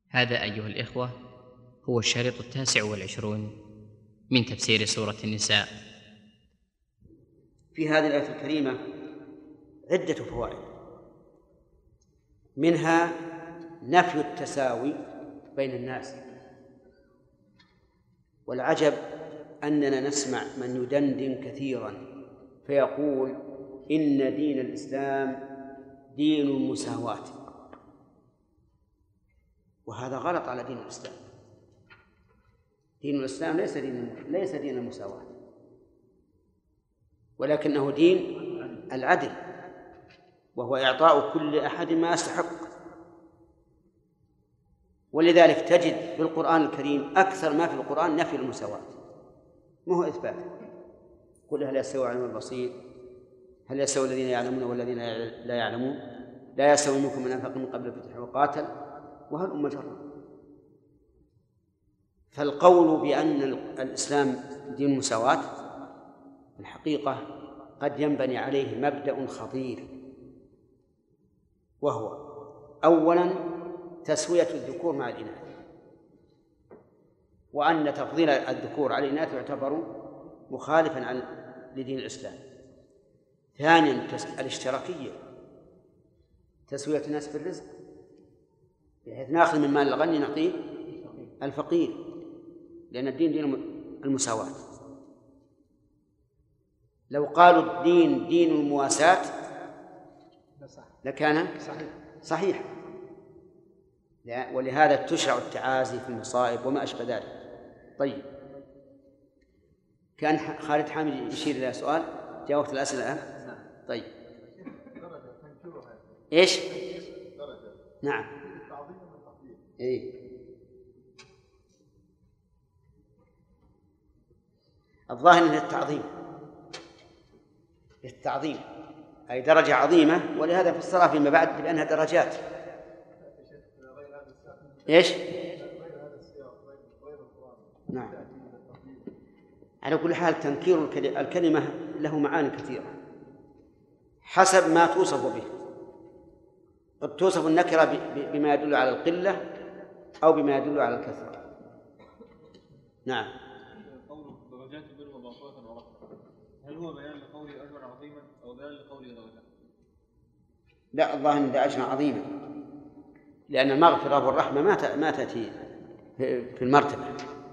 هذا أيها الإخوة هو الشريط 29 من تفسير سورة النساء. في هذه الآية الكريمة عدة فوائد، منها نفي التساوي بين الناس. والعجب أننا نسمع من يدندن كثيرا فيقول إن دين الإسلام دين المساواة، وهذا غلط على دين الإسلام. دين الإسلام ليس دين المساواة، ولكنه دين العدل، وهو إعطاء كل أحد ما يستحق. ولذلك تجد في القرآن الكريم أكثر ما في القرآن نفي المساواة، ما هو إثبات. قل هل يستوي العلم والبصير، هل يستوي الذين يعلمون والذين لا يعلمون، لا يستوي منكم من أنفق من قبل الفتح وقاتل، وهل جرا. فالقول بأن الإسلام دين المساواة الحقيقة قد ينبني عليه مبدأ خطير، وهو أولا تسوية الذكور مع الإناث، وأن تفضيل الذكور على الإناث يعتبر مخالفا لدين الإسلام. ثانيا الاشتراكية، تسوية الناس في الرزق، بحيث نأخذ من مال الغني نعطيه الفقير، لأن الدين دين المساواة. لو قالوا الدين دين المواساة لكان صحيح. ولهذا تشرع التعازي في المصائب وما أشبه ذلك. طيب، كان خالد حامد يشير إلى سؤال، جاوبت الأسئلة. طيب، إيش؟ نعم. إيه؟ الظاهر أنه للتعظيم، أي درجة عظيمة، ولهذا فسرها فيما بعد بأنها درجات. إيش؟ نعم. على كل حال تنكير الكلمة له معاني كثيرة حسب ما توصف به. قد توصف النكرة بما يدل على القلة أو بما يدل على الكثرة. نعم. درجات البر ومغفرة ورحمة، هل هو بيان لقوله أجرا عظيما أو بيان لقوله درجة؟ لا، الله إن ده أجرا عظيما، لأن المغفرة والرحمة ما تأتي في المرتبة.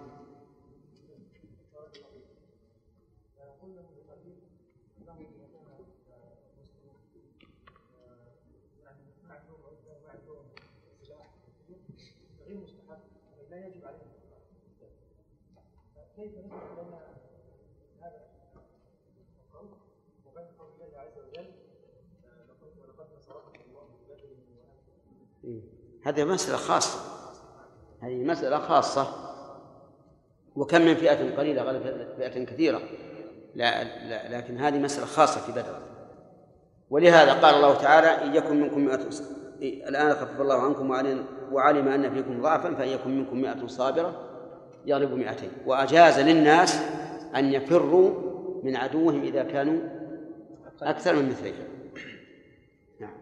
هذه مسألة خاصة، هذه مسألة خاصة. وكم من فئة قليلة غلبت فئة كثيرة، لا لكن هذه مسألة خاصة في بدر. ولهذا قال الله تعالى إن يكن منكم 100 الآن خفف الله عنكم وعلم أن فيكم ضعفا فإن يكن منكم 100 صابرة يغلبوا 200. وأجاز للناس أن يفروا من عدوهم إذا كانوا أكثر من مثلهم. نعم.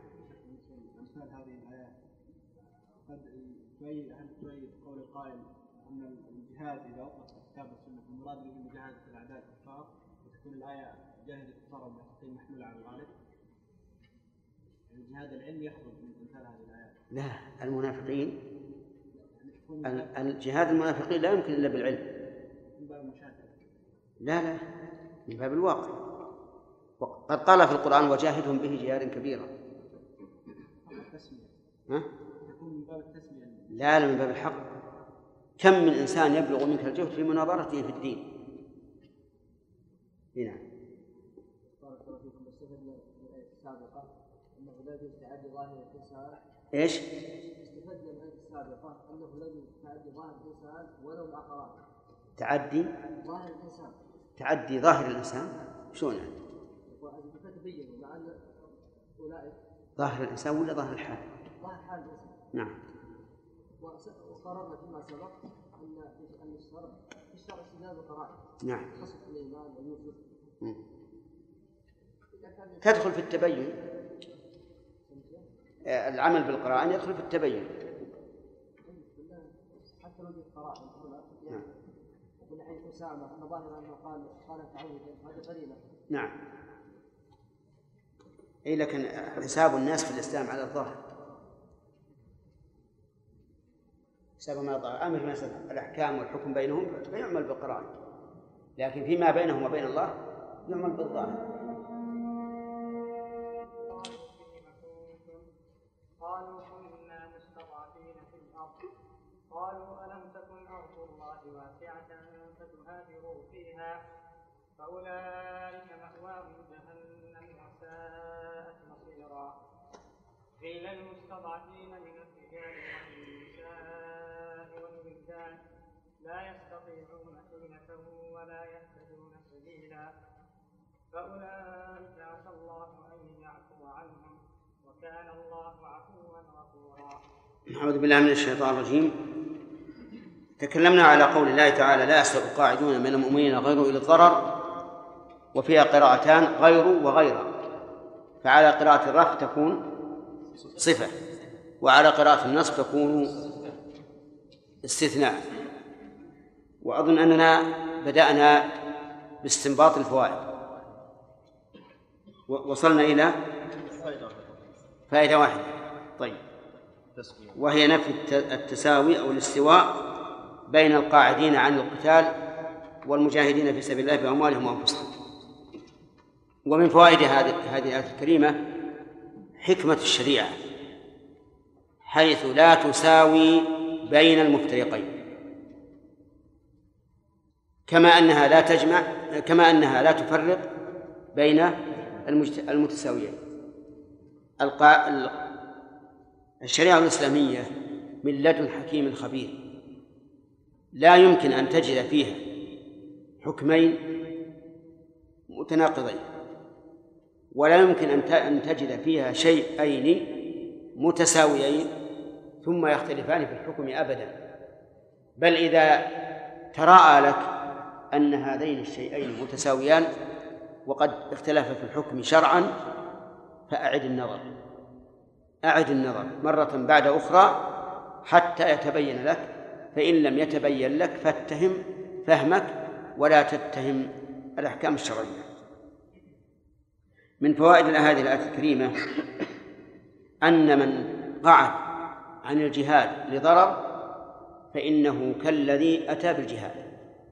تؤيد قول القائل أن الجهاد إذا أطلق الكتاب والسنة المراد به مجاهدة الأعداء الكفار، وتكون الآية جاهد الكفار والمنافقين محمولة على الغالب. الجهاد العلمي يخرج من أمثال هذه الآيات. لا، المنافقين الجهاد المنافقين لا يمكن إلا بالعلم. من باب المشاهدة. لا، من باب الواقع. وقد قال في القرآن وجاهدهم به جهادا كبيرا. يكون من باب التسمية. لا، من باب الحق. كم من إنسان يبلغ منك الجهد في مناظرته في الدين. هنا إيش؟ استفدنا من الآية السابقة أنه لا يجوز تعدي ظاهر الإنسان ولو مع قرائن. تعدي ظاهر الإنسان. تعدي ظاهر الإنسان شلون يعني؟ وتبين مع أن أولئك ظاهر الإنسان ولا ظاهر الحال؟ ظاهر حال الإنسان. نعم. وقررنا فيما سبق أن الشرع استدلال القرائن. نعم. خصف الإيمان والنصوص. تدخل في التبين. العمل بالقرائن يدخل في التبين. هذه القراءة يعني ومن حيث أسامة أن ظاهر أنه قال تعوذ هذه قرينة. نعم. أي لكن حساب الناس في الإسلام على الظاهر، حسابهم على الظاهر. أما في مسألة الأحكام والحكم بينهم فيعمل بالقرائن، لكن فيما بينهم وبين الله يعمل بالظاهر. قالوا كنا مستضعفين في الأرض قالوا ألم تكن أرض الله واسعة فتهاجروا فيها فأولئك مأواهم جهنم وساءت مصيرا. قيل المستضعفين من الرجال والنساء والولدان لا يستطيعون حيلة ولا يهتدون سبيلا فأولئك عسى الله أن يعفو عنهم وكان الله عفوا غفورا. أعوذ بالله من الشيطان الرجيم. تكلمنا على قول الله تعالى لا يستوي القاعدون من المؤمنين غير أولي الضرر، وفيها قراءتان غير وغير، فعلى قراءة الرفع تكون صفة، وعلى قراءة النصب تكون استثناء. وأظن أننا بدأنا باستنباط الفوائد وصلنا إلى فائدة واحدة. طيب، وهي نفي التساوي أو الاستواء بين القاعدين عن القتال والمجاهدين في سبيل الله بأموالهم وأنفسهم. ومن فوائد هذه الآية الكريمة حكمة الشريعة، حيث لا تساوي بين المفترقين، كما أنها لا تفرق بين المتساويين. الشريعة الإسلامية من لدن حكيم خبير، لا يمكن أن تجد فيها حكمين متناقضين، ولا يمكن أن تجد فيها شيئين متساويين ثم يختلفان في الحكم أبدا. بل إذا تراءى لك أن هذين الشيئين متساويان وقد اختلف في الحكم شرعا فأعد النظر مرة بعد أخرى حتى يتبين لك، فإن لم يتبين لك فاتهم فهمك ولا تتهم الأحكام الشرعية. من فوائد هذه الآية الكريمة أن من قعد عن الجهاد لضرر فإنه كالذي أتى بالجهاد،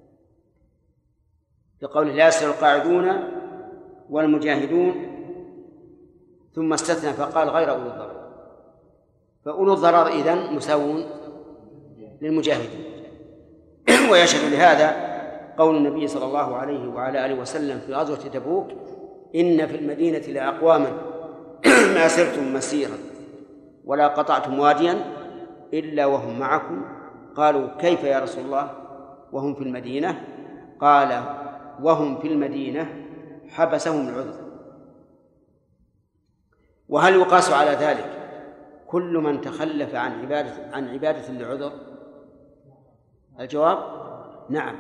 لقوله لا يستوي القاعدون والمجاهدون، ثم استثنى فقال غير أولي الضرر، فأولو الضرر إذن مساوون للمجاهدين. ويشهد لهذا قول النبي صلى الله عليه وعلى آله وسلم في غزوة تبوك إن في المدينة لأقواما ما سرتم مسيرا ولا قطعتم واديا إلا وهم معكم. قالوا كيف يا رسول الله وهم في المدينة؟ قال وهم في المدينة حبسهم العذر. وهل يقاس على ذلك كل من تخلف عن عبادة لعذر؟ الجواب نعم.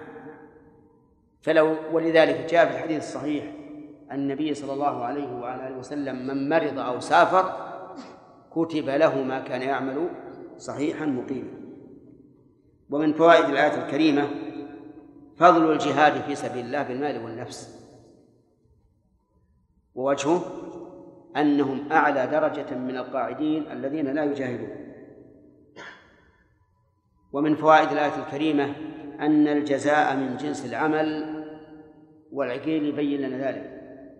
ولذلك جاء في الحديث الصحيح النبي صلى الله عليه وعلى آله وسلم من مرض أو سافر كتب له ما كان يعمل صحيحا مقيما. ومن فوائد الآية الكريمة فضل الجهاد في سبيل الله بالمال والنفس، ووجهه أنهم أعلى درجة من القاعدين الذين لا يجاهدون. ومن فوائد الآية الكريمة أن الجزاء من جنس العمل، والعقيل يبين لنا ذلك.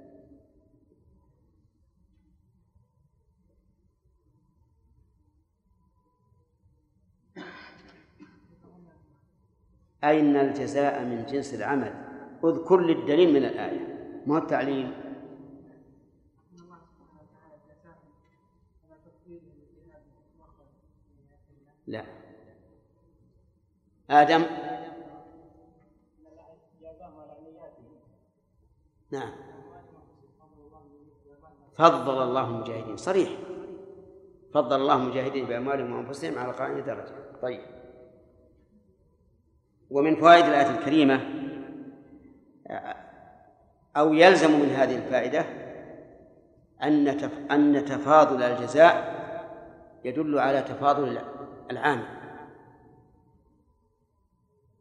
أين الجزاء من جنس العمل؟ اذكر لي الدليل من الآية، ما هو التعليل. لا، آدم نعم فضل الله المجاهدين، صريح فضل الله المجاهدين بأموالهم وأنفسهم على قائم درجة. طيب، ومن فوائد الآية الكريمة أو يلزم من هذه الفائدة أن تفاضل الجزاء يدل على تفاضل العامل،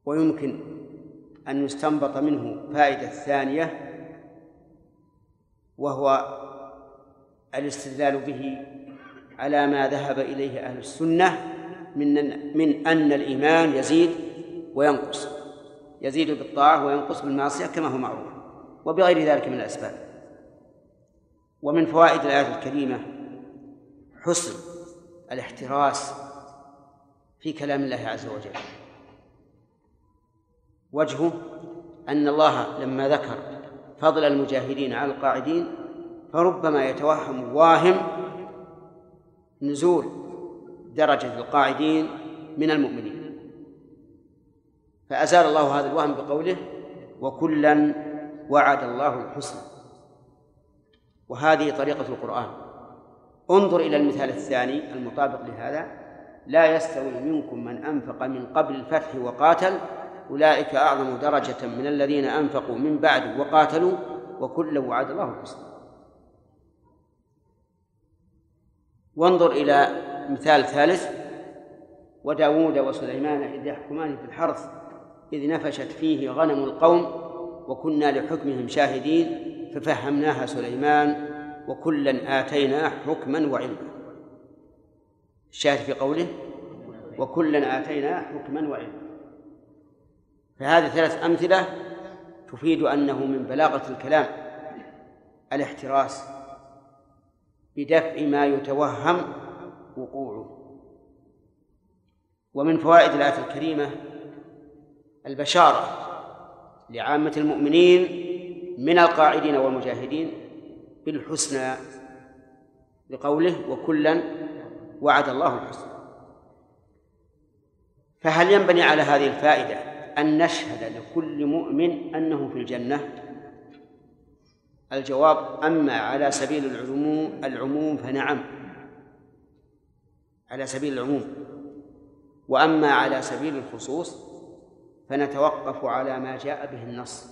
ويمكن أن يستنبط منه فائدة ثانية، وهو الاستدلال به على ما ذهب إليه أهل السنة من أن الإيمان يزيد وينقص، يزيد بالطاعة وينقص بالمعصية كما هو معروف، وبغير ذلك من الأسباب. ومن فوائد الآية الكريمة حسن الاحتراس في كلام الله عز وجل. وجهه أن الله لما ذكر فضل المجاهدين على القاعدين فربما يتوهم واهم نزول درجة القاعدين من المؤمنين، فأزال الله هذا الوهم بقوله وكلا وعد الله الحسنى. وهذه طريقة القرآن. انظر إلى المثال الثاني المطابق لهذا: لا يستوي منكم من أنفق من قبل الفتح وقاتل أولئك أعظم درجة من الذين أنفقوا من بعد وقاتلوا وكلا وعد الله الحسنى. وانظر إلى مثال ثالث: وداود وسليمان إذ يحكمان في الحرث إذ نفشت فيه غنم القوم وكنا لحكمهم شاهدين ففهمناها سليمان وكلا آتينا حكما وعلما. الشاهد في قوله وكلا آتينا حكما وعلما. فهذه ثلاث أمثلة تفيد أنه من بلاغة الكلام الاحتراس بدفع ما يتوهم وقوعه. ومن فوائد الآية الكريمة البشارة لعامة المؤمنين من القاعدين والمجاهدين بالحسنى لقوله وكلا وعد الله الحسنى. فهل ينبني على هذه الفائدة أن نشهد لكل مؤمن أنه في الجنة؟ الجواب: أما على سبيل العموم فنعم، على سبيل العموم، وأما على سبيل الخصوص فنتوقف على ما جاء به النص.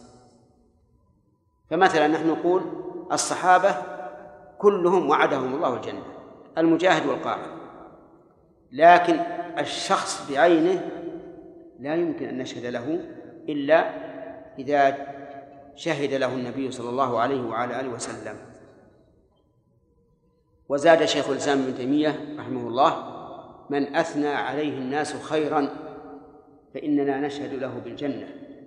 فمثلا نحن نقول الصحابة كلهم وعدهم الله الجنة، المجاهد والقاعد، لكن الشخص بعينه لا يمكن أن نشهد له إلا إذا شهد له النبي صلى الله عليه وعلى آله وسلم. وزاد شيخ الإسلام ابن تيمية رحمه الله: من أثنى عليه الناس خيرا فإننا نشهد له بالجنة.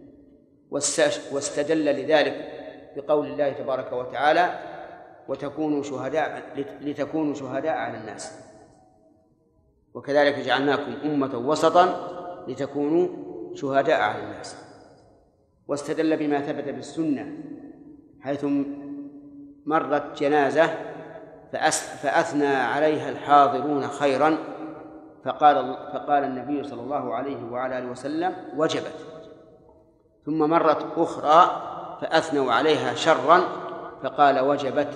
واستدل لذلك بقول الله تبارك وتعالى: لتكونوا شهداء على الناس، وكذلك جعلناكم أمة وسطا لتكونوا شهداء على الناس. واستدل بما ثبت بالسنة حيث مرت جنازة فأثنى عليها الحاضرون خيرا فقال النبي صلى الله عليه وعلى آله وسلم: وجبت. ثم مرت أخرى فأثنوا عليها شرا فقال: وجبت.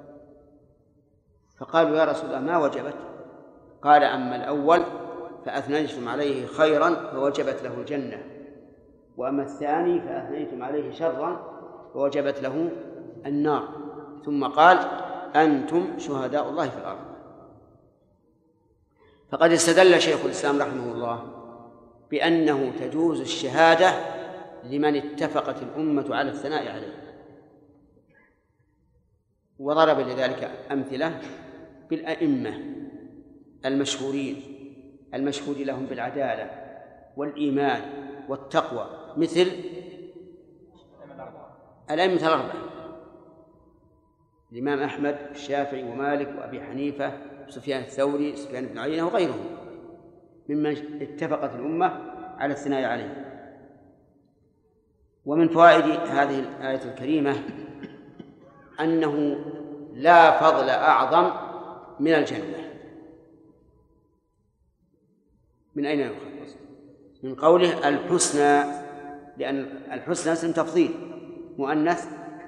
فقالوا: يا رسول الله ما وجبت؟ قال: أما الأول فأثنيتم عليه خيرا فوجبت له الجنة، وأما الثاني فأثنيتم عليه شرا فوجبت له النار. ثم قال: أنتم شهداء الله في الأرض. فقد استدل شيخ الإسلام رحمه الله بأنه تجوز الشهادة لمن اتفقت الأمة على الثناء عليه، وضرب لذلك أمثلة بالأئمة المشهود لهم بالعدالة والإيمان والتقوى، مثل الأئمة الأربعة: الإمام أحمد الشافعي ومالك وأبي حنيفة سفيان الثوري سفيان بن عيينة وغيرهم ممن اتفقت الأمة على الثناء عليه. ومن فوائد هذه الآية الكريمة أنه لا فضل أعظم من الجنة. من أين يؤخذ؟ من قوله الحسنى، لأن الحسنى اسم تفضيل مؤنث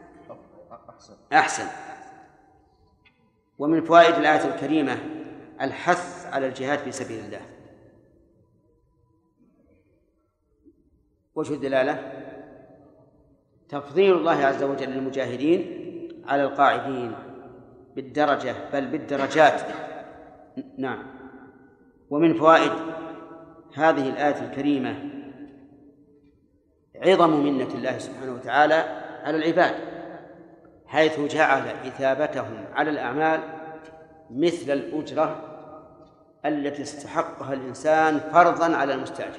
أحسن. ومن فوائد الآية الكريمة الحث على الجهاد في سبيل الله. وجه الدلالة تفضيل الله عز وجل للمجاهدين على القاعدين بالدرجة بل بالدرجات. نعم. ومن فوائد هذه الآية الكريمة عظم منة الله سبحانه وتعالى على العباد، حيث جعل إثابتهم على الأعمال مثل الأجرة التي استحقها الإنسان فرضا على المستأجر،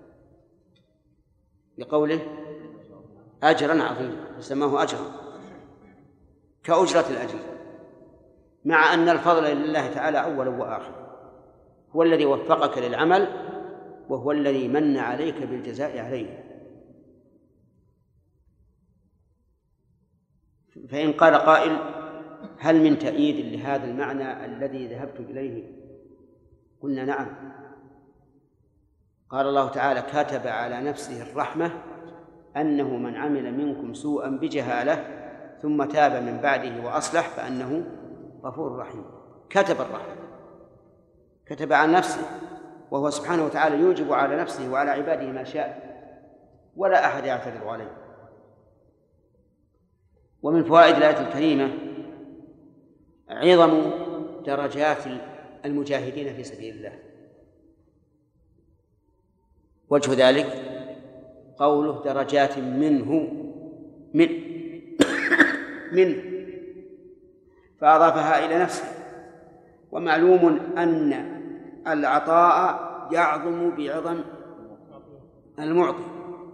لقوله أجرا عظيما، سماه أجرا كأجرة الأجر، مع أن الفضل لله تعالى أولا وآخر، هو الذي وفقك للعمل وهو الذي من عليك بالجزاء عليه. فإن قال قائل: هل من تأييد لهذا المعنى الذي ذهبت إليه؟ قلنا: نعم. قال الله تعالى: كتب على نفسه الرحمة أنه من عمل منكم سوءا بجهالة ثم تاب من بعده وأصلح فأنه غفور رحيم. كتب الرحمة، كتب على نفسه، وهو سبحانه وتعالى يوجب على نفسه وعلى عباده ما شاء ولا أحد يعترض عليه. ومن فوائد الآية الكريمة عظم درجات المجاهدين في سبيل الله. وجه ذلك قوله درجات منه منه فأضافها إلى نفسه. ومعلوم أن العطاء يعظم بعظم المعطي.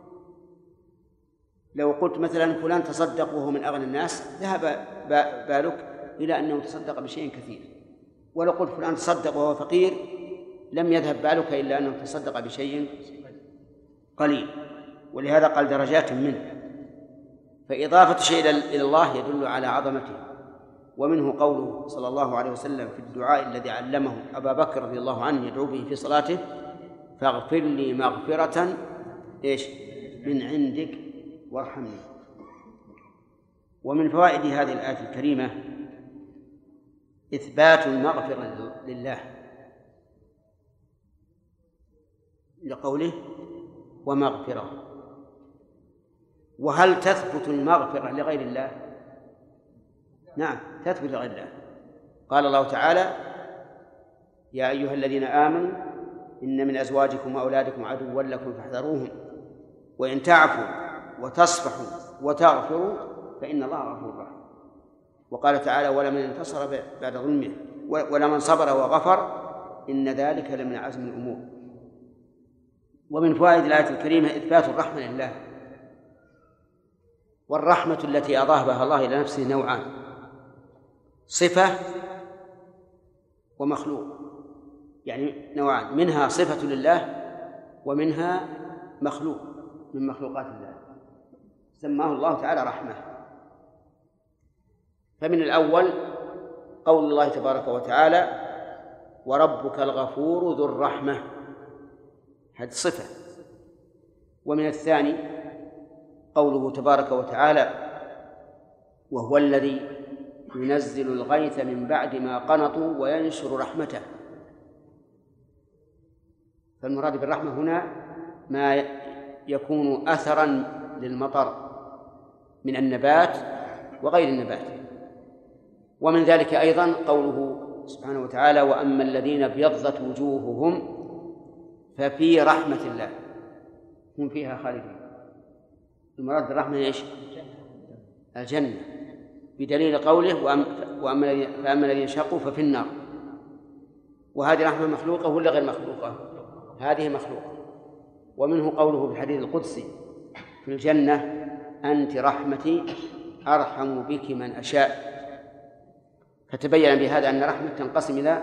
لو قلت مثلا فلان تصدق وهو من أغنى الناس ذهب بالك إلى أنه تصدق بشيء كثير، ولو قلت فلان تصدق وهو فقير لم يذهب بالك إلا أنه تصدق بشيء قليل. ولهذا قال درجات منه، فإضافة شيء إلى الله يدل على عظمته. ومنه قوله صلى الله عليه وسلم في الدعاء الذي علمه أبا بكر رضي الله عنه يدعو به في صلاته: فاغفر لي مغفرة من عندك وارحمني. ومن فوائد هذه الآية الكريمة إثبات المغفرة لله لقوله ومغفرة. وهل تثبت المغفرة لغير الله؟ نعم، تثبت لغير الله. قال الله تعالى: يا أيها الذين آمنوا إن من أزواجكم وأولادكم عدوا لكم فاحذروهم وإن تعفوا وتصفحوا وتغفروا فإن الله غفور رحيم. وقال تعالى: ولمن انتصر بعد ظلمه ولمن صبر وغفر إن ذلك لمن عزم الأمور. ومن فوائد الآية الكريمة إثبات الرحمة لله. والرحمة التي أضافها الله إلى نفسه نوعان: صفة ومخلوق، يعني نوعان، منها صفة لله ومنها مخلوق من مخلوقات الله سماه الله تعالى رحمة. فمن الأول قول الله تبارك وتعالى: وربك الغفور ذو الرحمة، هذه صفة. ومن الثاني قوله تبارك وتعالى: وهو الذي ينزل الغيث من بعد ما قنطوا وينشر رحمته. فالمراد بالرحمة هنا ما يكون أثراً للمطر من النبات وغير النبات. ومن ذلك أيضاً قوله سبحانه وتعالى: وأما الذين ابيضت وجوههم ففي رحمة الله هم فيها خالدون. المراد بالرحمة إيش؟ الجنة، بدليل قوله: فأما الذين شقوا ففي النار. وهذه رحمة مخلوقة ولا غير مخلوقة؟ هذه مخلوقة. ومنه قوله في الحديث القدسي في الجنة: أنت رحمتي أرحم بك من أشاء. فتبين بهذا أن رحمة تنقسم إلى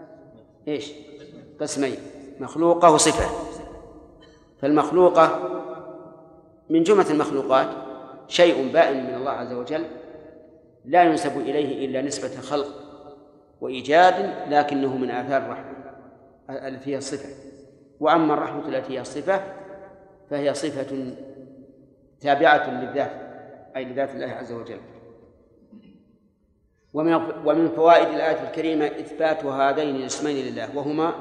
قسمين: مخلوقة وصفة. فالمخلوقة من جملة المخلوقات شيء بائن من الله عز وجل لا ينسب إليه إلا نسبة خلق وإيجاد، لكنه من آثار الرحمة التي هي الصفة. وأما الرحمة التي هي الصفة فهي صفة تابعة للذات، أي لذات الله عز وجل. ومن فوائد الآية الكريمة إثبات هذين الاسمين لله، وهما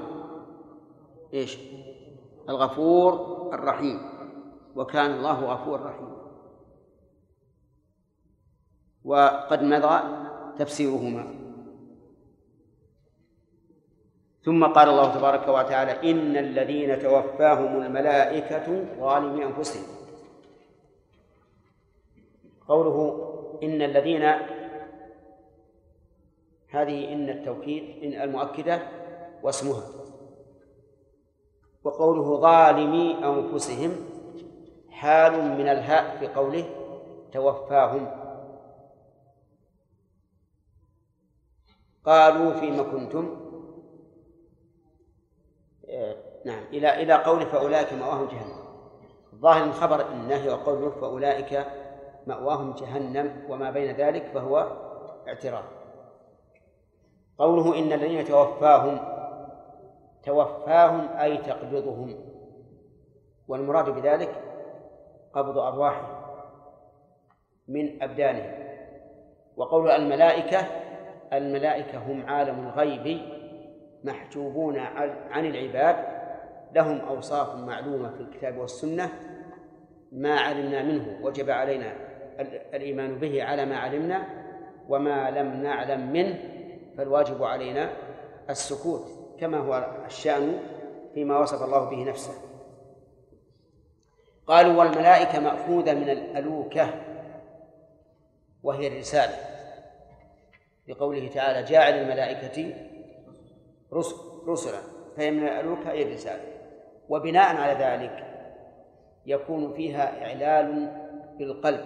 الغفور الرحيم، وكان الله غفور رحيم. وقد مضى تفسيرهما. ثم قال الله تبارك وتعالى: إن الذين توفاهم الملائكة ظالمي أنفسهم قوله إن الذين، هذه إن التوكيد إن المؤكدة واسمها. وقوله ظالمي أنفسهم حال من الهاء في قوله توفاهم. قالوا فيما كنتم، نعم، إلى قوله فأولئك مأواهم جهنم. الظاهر من خبر النهي وقوله فأولئك مأواهم جهنم وما بين ذلك فهو اعتراف. قوله إن الذين توفاهم أي تقبضهم، والمراد بذلك قبض أرواحهم من أبدانهم. وقول الملائكة هم عالم الغيب محجوبون عن العباد، لهم أوصاف معلومة في الكتاب والسنة، ما علمنا منه وجب علينا الإيمان به على ما علمنا، وما لم نعلم منه فالواجب علينا السكوت، كما هو الشأن فيما وصف الله به نفسه. قالوا والملائكة مأخوذة من الألوكة وهي الرسالة، لقوله تعالى جاعل الملائكة رسلا، فهي من الألوكة أي الرسالة. وبناء على ذلك يكون فيها إعلال بالقلب،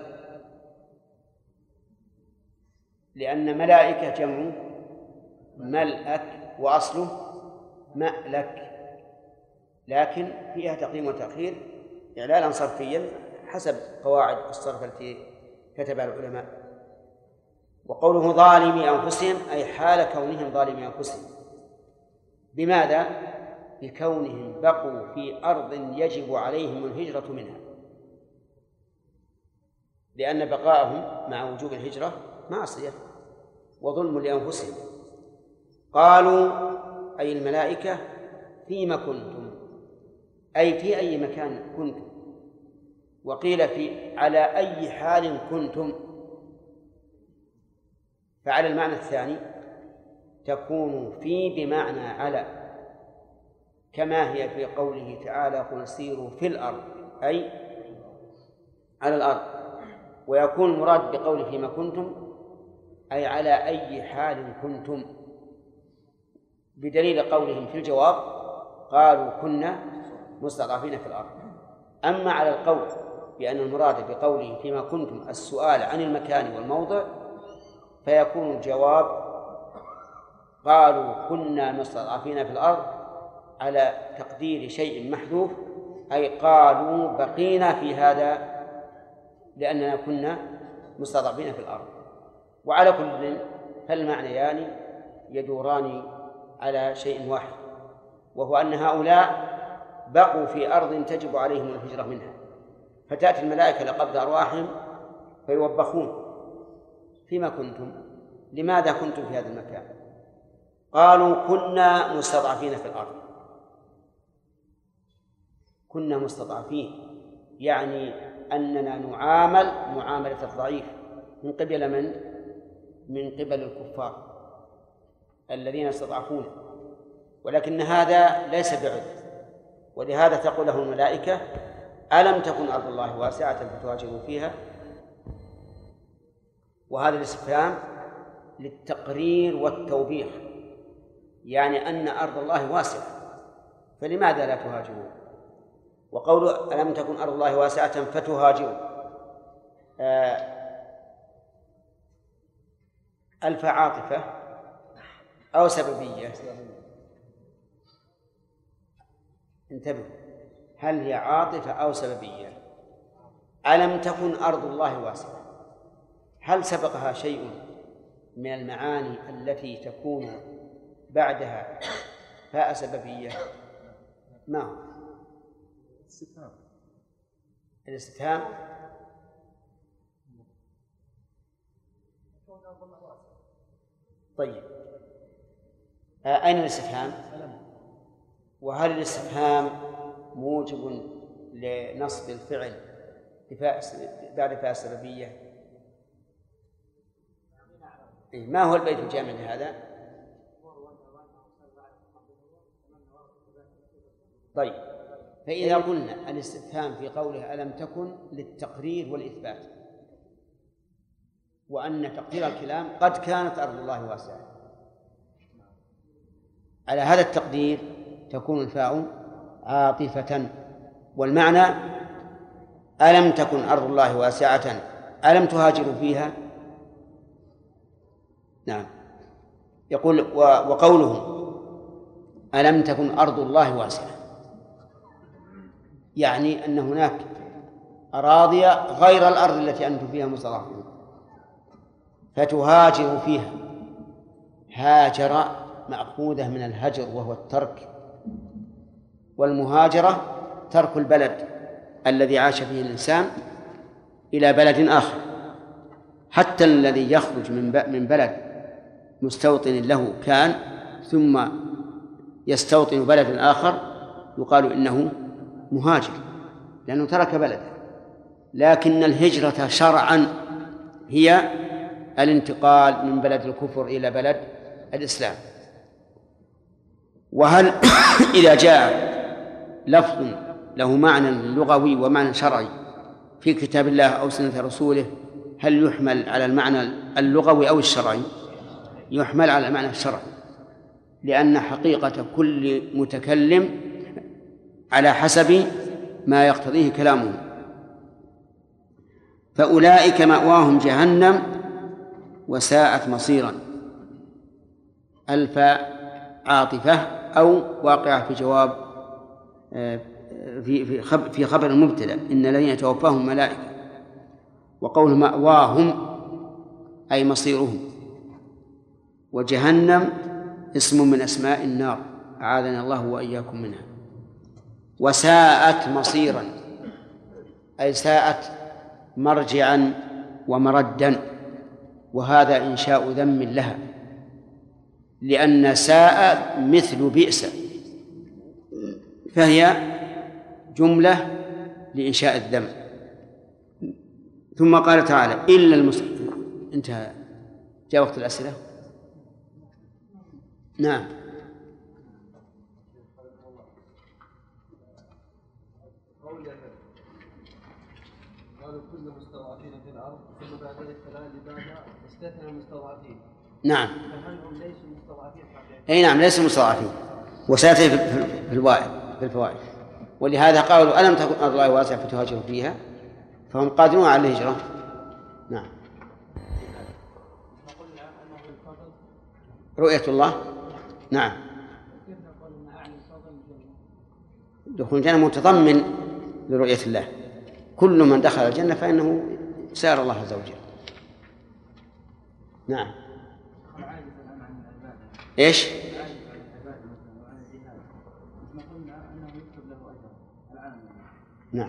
لأن ملائكة جمع ملأك وأصله مألك، لكن فيها تقديم وتأخير إعلالا صرفيا حسب قواعد الصرف التي كتبها العلماء. وقوله ظالمي أنفسهم أي حال كونهم ظالمي أنفسهم. بماذا؟ بكونهم بقوا في أرض يجب عليهم الهجرة منها، لأن بقاءهم مع وجوب الهجرة معصية وظلم لأنفسهم. قالوا أي الملائكة فيما كنتم، أي في أي مكان كنتم، وقيل في على أي حال كنتم، فعلى المعنى الثاني تكون في بمعنى على، كما هي في قوله تعالى قل سيروا في الأرض أي على الأرض. ويكون المراد بقوله فيما كنتم أي على أي حال كنتم، بدليل قولهم في الجواب قالوا كنا مستضعفين في الأرض. أما على القول بأن المراد بقوله فيما كنتم السؤال عن المكان والموضع، فيكون الجواب قالوا كنا مستضعفين في الأرض على تقدير شيء محذوف، أي قالوا بقينا في هذا لأننا كنا مستضعفين في الأرض. وعلى كل فالمعنيان يدوران على شيء واحد، وهو أن هؤلاء بقوا في أرض تجب عليهم الهجرة منها، فتأتي الملائكة لقبض أرواحهم فيوبخون فيما كنتم، لماذا كنتم في هذا المكان؟ قالوا كنا مستضعفين في الأرض. كنا مستضعفين يعني أننا نعامل معاملة الضعيف من قبل من؟ من قبل الكفار الذين استضعفونا، ولكن هذا ليس بعذر. ولهذا تقول له الملائكة ألم تكن أرض الله واسعة فتهاجروا فيها؟ وهذا الاستفهام للتقرير والتوبيخ، يعني أن أرض الله واسعة فلماذا لا تهاجرون؟ وقول ألم تكن أرض الله واسعة فتهاجروا، ألف عاطفة أو سببية؟ انتبهوا، هل هي عاطفة أو سببية؟ ألم تكن أرض الله واسعة، هل سبقها شيء من المعاني التي تكون بعدها فاء سببية؟ ما هو الاستفهام؟ طيب أين الاستفهام؟ وهل الاستفهام موجب لنصب الفعل بعد فاء السببية؟ ما هو البيت الجامع لهذا؟ طيب، فإذا قلنا الاستفهام في قوله ألم تكن للتقرير والإثبات، وأن تقدير الكلام قد كانت أرض الله واسعة. على هذا التقدير تكون الفاء عاطفة، والمعنى ألم تكن أرض الله واسعة ألم تهاجروا فيها. نعم. يقول وقوله ألم تكن أرض الله واسعة يعني أن هناك أراضي غير الأرض التي أنتم فيها مستضعفون فتهاجروا فيها. هاجر مأخوذة من الهجر وهو الترك، والمهاجرة ترك البلد الذي عاش فيه الإنسان إلى بلد آخر. حتى الذي يخرج من بلد مستوطن له كان ثم يستوطن بلد آخر يقال إنه مهاجر لأنه ترك بلده. لكن الهجرة شرعا هي الانتقال من بلد الكفر إلى بلد الإسلام. وهل إذا جاء لفظ له معنى لغوي ومعنى شرعي في كتاب الله أو سنة رسوله هل يحمل على المعنى اللغوي أو الشرعي؟ يحمل على المعنى الشرعي، لأن حقيقة كل متكلم على حسب ما يقتضيه كلامه. فأولئك مأواهم جهنم وساءت مصيرا. الفاء عاطفة أو واقعة في جواب في خبر المبتدأ إن الذين يتوفاهم ملائكة. وقول مأواهم أي مصيرهم. وجهنم اسم من أسماء النار أعاذنا الله وإياكم منها. وساءت مصيرا أي ساءت مرجعا ومردا، وهذا إنشاء ذم لها، لأن ساء مثل بئس، فهي جملة لإنشاء الذم. ثم قال تعالى إلا انتهى. جاء وقت الأسئلة. نعم. قالوا كل مستضعفين في الأرض ثم بعد ذلك فلا لباس استثنى المستضعفين. نعم. فهل هم ليسوا مستضعفين حقيقة؟ أي نعم ليسوا مستضعفين، وسيأتي في الفوائد. ولهذا قالوا ألم تكن أرض الله واسعة فتهاجروا فيها، فهم قادرون على الهجرة. نعم. رؤية الله. نعم. دخول الجنة متضمن لرؤية الله. كل من دخل الجنة فإنه سار الله عز وجل. نعم. إيش؟ نعم.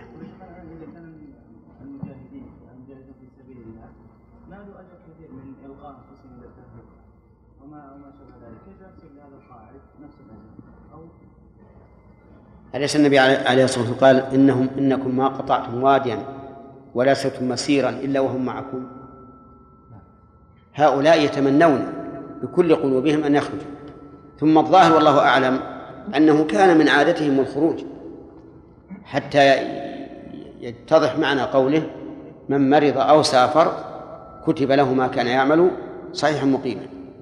أليس النبي عليه الصلاة والسلام قال إنكم ما قطعتم واديا ولا سرتم مسيرا إلا وهم معكم؟ هؤلاء يتمنون بكل قلوبهم أن يخرجوا. ثم الظاهر والله أعلم أنه كان من عادتهم الخروج، حتى يتضح معنى قوله من مرض أو سافر كتب له ما كان يعمل صحيحا مقيما.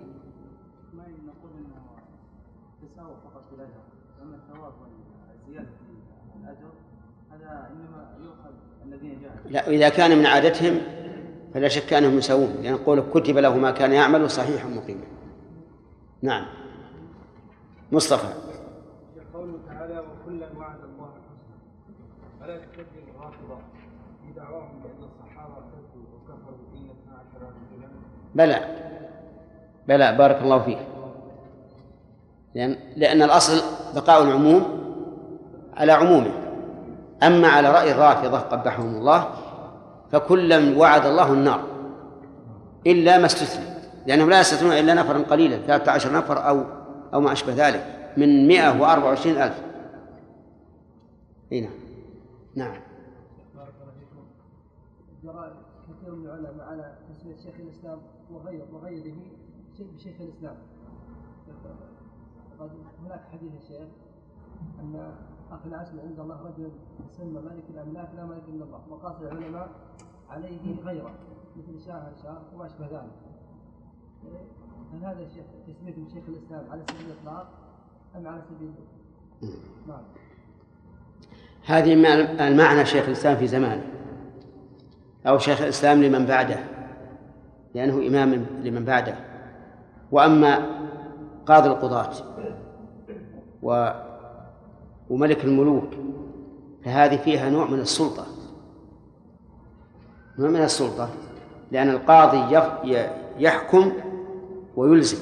لا، إذا كان من عادتهم فلا شك أنهم يسوون، لأن قوله كتب له ما كان يعمل صحيحا مقيما. نعم. مصطفى. قوله تعالى وكلا وعد الله الحسنى، ألا تكذب الرافضة في دعواهم بأن الصحابة كذبوا وكفروا إلا 12 رجلا؟ بلى بارك الله فيك. لأن الأصل بقاء العموم على عمومه. أما على رأي الرافضة قبحهم الله فكلا وعد الله النار إلا ما استثنى، لأنهم لا يستثنون إلا نفرا قليلا 13 نفر أو ما أشبه ذلك من 124,000. هنا. نعم. جرى كثير من العلماء على تسمية شيخ الإسلام وغيره شيء بشيخ الإسلام. هناك حديث الشيخ أن أقنع اسم عند الله رجل يسمى مالك الأملاك لا مالك إلا الله، وقاس العلماء عليه غيره مثل شهر وما أشبه ذلك. هل هذا الشيخ تسمية من شيخ الإسلام على سبيل الإطلاق أم على سبيل نعم؟ هذه المعنى شيخ الإسلام في زمانه، أو شيخ الإسلام لمن بعده لأنه إمام لمن بعده. وأما قاضي القضاة وملك الملوك فهذه فيها نوع من السلطة، نوع من السلطة، لأن القاضي يحكم ويلزم،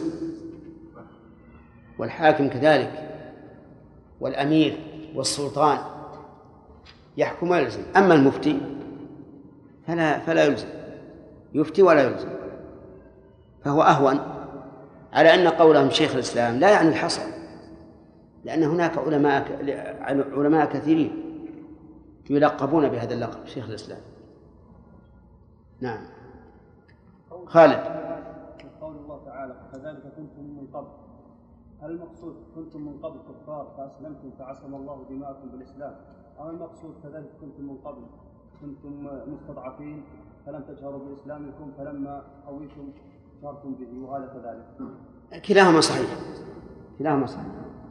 والحاكم كذلك، والأمير والسلطان يحكم ويلزم. أما المفتي فلا يلزم، يفتي ولا يلزم، فهو أهون على أن قولهم شيخ الإسلام لا يعني الحصر، لأن هناك علماء كثيرين يلقبون بهذا اللقب شيخ الإسلام. نعم. خالد. قول الله تعالى كذلك كنتم من قبل، هل المقصود كنتم من قبل كفار فأسلمتم فعصم الله دماءكم بالإسلام، أو المقصود كذلك كنتم من قبل كنتم مستضعفين فلم تجهروا بإسلامكم فلما قويتم جهرتم به وهذا كذلك؟ كلاهما صحيح، كلاهما صحيح.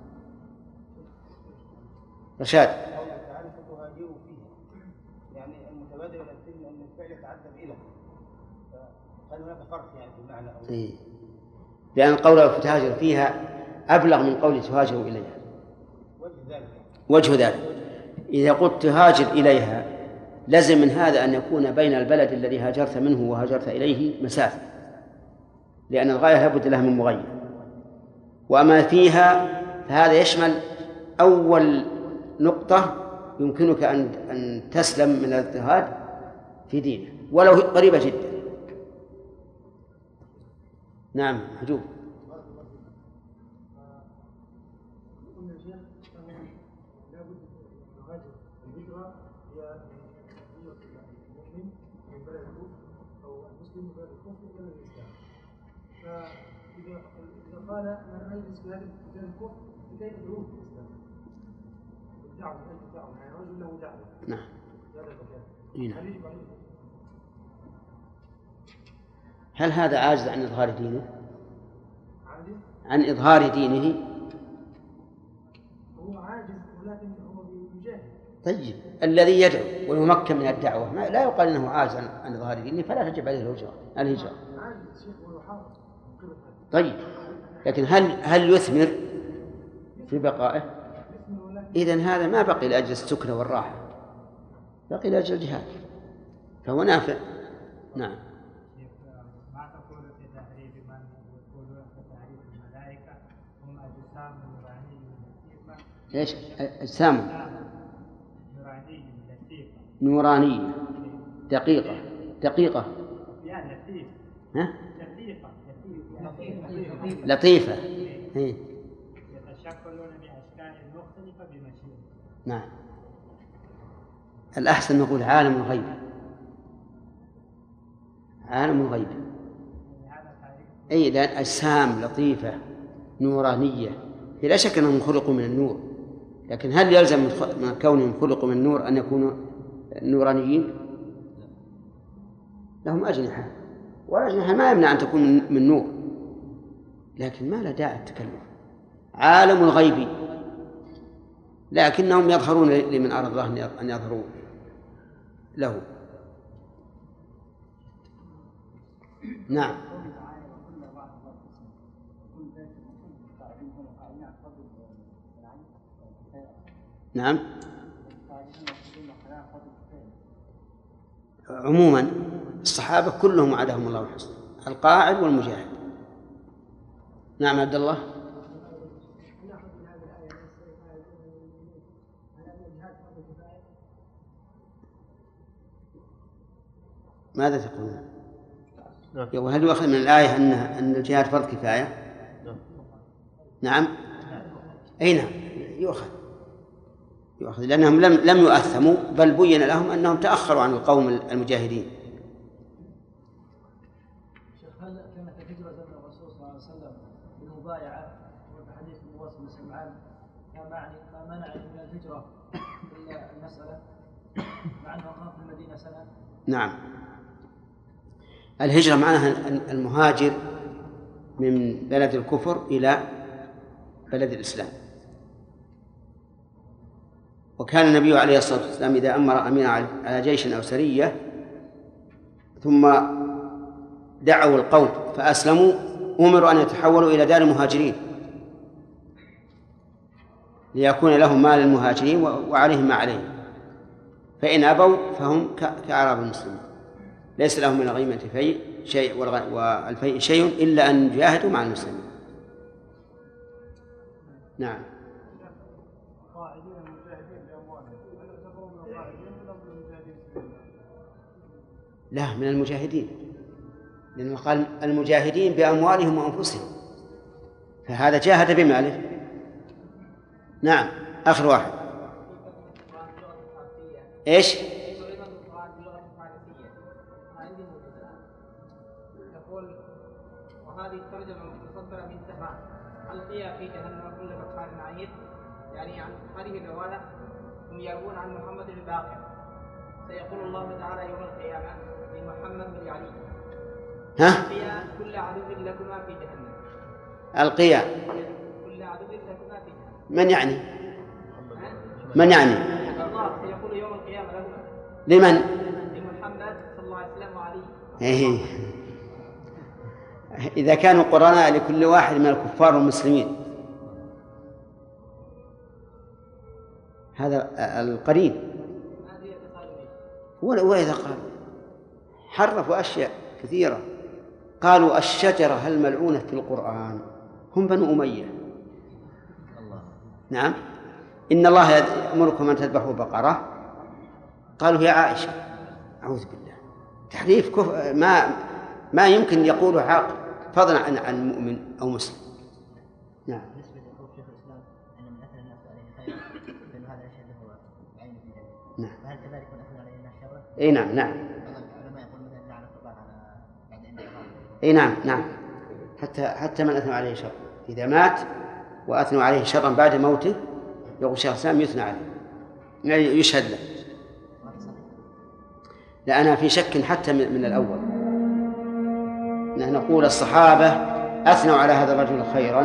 رشاد. تعالى فتهاجروا فيها، يعني المتبادل إلى السلم أن الفعل يتعدى إلى، فهل هناك فرق يعني في المعنى أو إيه؟ لأن قوله فتهاجر فيها أبلغ من قول تهاجروا إليها. وجه ذلك إذا قلت تهاجر إليها لازم من هذا أن يكون بين البلد الذي هاجرت منه وهاجرت إليه مسافة، لأن الغاية لابد لها من مغير. وأما فيها فهذا يشمل أول نقطة يمكنك أن تسلم من الاضطهاد في دينه ولو قريبة جدا. نعم حجوب. فإذا قال أنا أجلس في هذا الكفر لكي أدعوه في الإسلام، الدعوة يعني رجل له دعوة. نعم. هل هذا عاجز عن إظهار دينه؟ عن إظهار دينه؟ هو عاجز ولكن هو يجاهد. طيب الذي يدعو ويمكن من الدعوة لا يقال أنه عاجز عن إظهار دينه فلا تجب عليه الهجرة. طيب لكن هل يثمر في بقائه؟ إذن هذا ما بقي لأجل السكنة والراحة، بقي لأجل الجهاد، فهو نافع. نعم. ما تقول في تحريف من يقولون في تحريف الملائكة هم أجسام نورانية لطيفة؟ إيش أجسام نورانية لطيفة؟ نورانية دقيقة يعني لطيفة. ها؟ لطيفة. لطيفة. يتشكلون بأشكال مختلفة بمشيئة. نعم. الأحسن نقول عالم الغيب، عالم الغيب. أي لأن أجسام لطيفة نورانية لا شك أنهم خلقوا من النور، لكن هل يلزم من كونهم خلقوا من النور أن يكونوا نورانيين؟ لهم أجنحة، والأجنحة ما يمنع أن تكون من نور، لكن ما لا داعي التكلف. عالم الغيب، لكنهم يظهرون لمن أراد الله أن يظهروا له. نعم. نعم. عموما الصحابة كلهم وعدهم الله الحسنى، القاعد والمجاهد. نعم عبد الله. ماذا تقولون؟ وهل يؤخذ من الآية أن الجهاد فرض كفاية؟ نعم. أي نعم يؤخذ لأنهم لم يؤثموا، بل بين لهم أنهم تأخروا عن القوم المجاهدين. هل كانت الهجرة زمن الرسول صلى الله عليه وسلم بالمبايعة وبحديث النواس بن سمعان ما منع من الهجرة إلا المسألة مع أنه قام في المدينة سنة؟ نعم. الهجرة معناها المهاجر من بلد الكفر إلى بلد الإسلام. وكان النبي عليه الصلاة والسلام إذا أمر أميرا على جيش أو سرية ثم دعوا القوم فأسلموا أمروا أن يتحولوا إلى دار المهاجرين ليكون لهم مال المهاجرين وعليهم ما عليهم، فإن أبوا فهم كأعراب المسلمين ليس لهم من الغنيمة شيء والفيء شيء إلا أن يجاهدوا مع المسلمين. نعم. لا، من المجاهدين، لأنه قال المجاهدين بأموالهم وأنفسهم، فهذا جاهد بماله. نعم. آخر واحد. إيش؟ وهذه الترجمة مصدرة من تمام ألقي في جهنم كل كفار عنيد، يعني عن هذه الرواية هم يروون عن محمد الباقر سيقول الله تعالى يوم القيامة لمحمد بن علي ألقيا كل عدو لكما في جهنم. ألقيا كل عدو لكما في جهنم. من يعني؟ من يعني؟ الله سيقول يوم القيامة لهما. لمن؟ لمحمد صلى الله عليه وسلم وعلي. إذا كانوا قرناء لكل واحد من الكفار والمسلمين، هذا القرين. وإذا قالوا حرفوا أشياء كثيرة، قالوا الشجرة الملعونة في القرآن هم بنو أمية. نعم. إن الله يأمركم أن تذبحوا بقرة، قالوا يا عائشة. أعوذ بالله، تحريف ما يمكن يقوله عاقل فضلا عن مؤمن أو مسلم. نعم. بالنسبة لقول شيخ الإسلام أن من أثنى الناس عليه خيرا فإن هذا الشيء له عين في ذلك. نعم. فهل كذلك من أثنى عليه الناس شرا؟ أي نعم. نعم. العلماء يقول مثلا لعنة الله على بعد أن أي نعم. نعم. حتى من أثنى عليه شر إذا مات وأثنوا عليه شرا بعد موته يقول شيخ الإسلام يثنى عليه يشهد له. لا، أنا في شك حتى من الأول. نحن نقول الصحابة أثنوا على هذا الرجل خيرا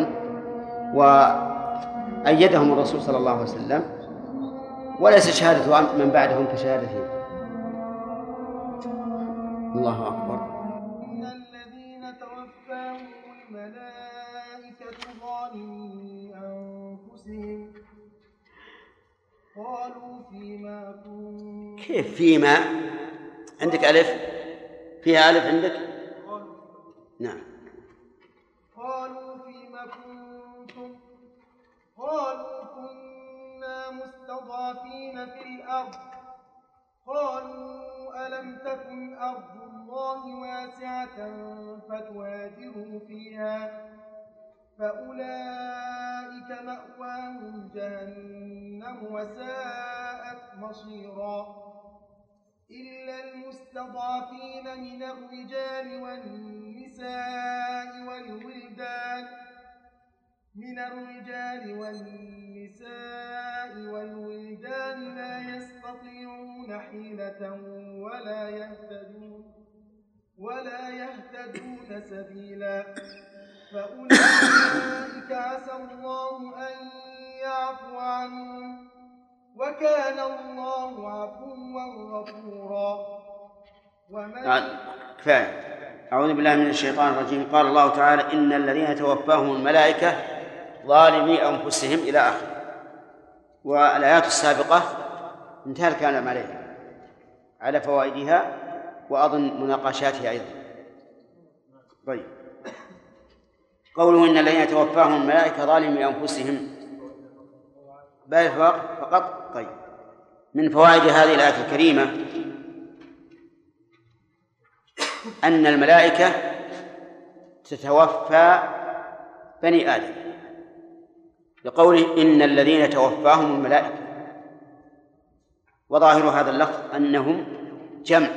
وأيدهم الرسول صلى الله عليه وسلم، وليس شهادة من بعدهم كشهادته. الله أكبر. إن الذين توفاهم الملائكة ظالمي أنفسهم قالوا فيما كنتم. كيف فيما؟ عندك ألف فيها ألف عندك؟ نعم. قالوا فيما كنتم قالوا كنا مستضعفين في الأرض قالوا ألم تكن أرض الله واسعة فتهاجروا فيها فأولئك مأواهم جهنم وساءت مصيرا إلا المستضعفين من الرجال والولدان لا يستطيعون حيلة ولا يهتدون سبيلا فأولئك عسى الله أن يعفو عنهم وكان الله عفوا غفورا. كفاية. أعوذ بالله من الشيطان الرجيم. قال الله تعالى إن الذين توفاهم الملائكة ظالمي أنفسهم إلى آخره. والآيات السابقة انتهى الكلام عليها على فوائدها وأظن مناقشاتها أيضا. طيب، قوله إن الذين توفاهم الملائكة ظالمي أنفسهم بل فقط. طيب، من فوائد هذه الآية الكريمة أن الملائكة تتوفى بني آدم، لقوله إن الذين توفاهم الملائكة، وظاهر هذا اللفظ أنهم جمع،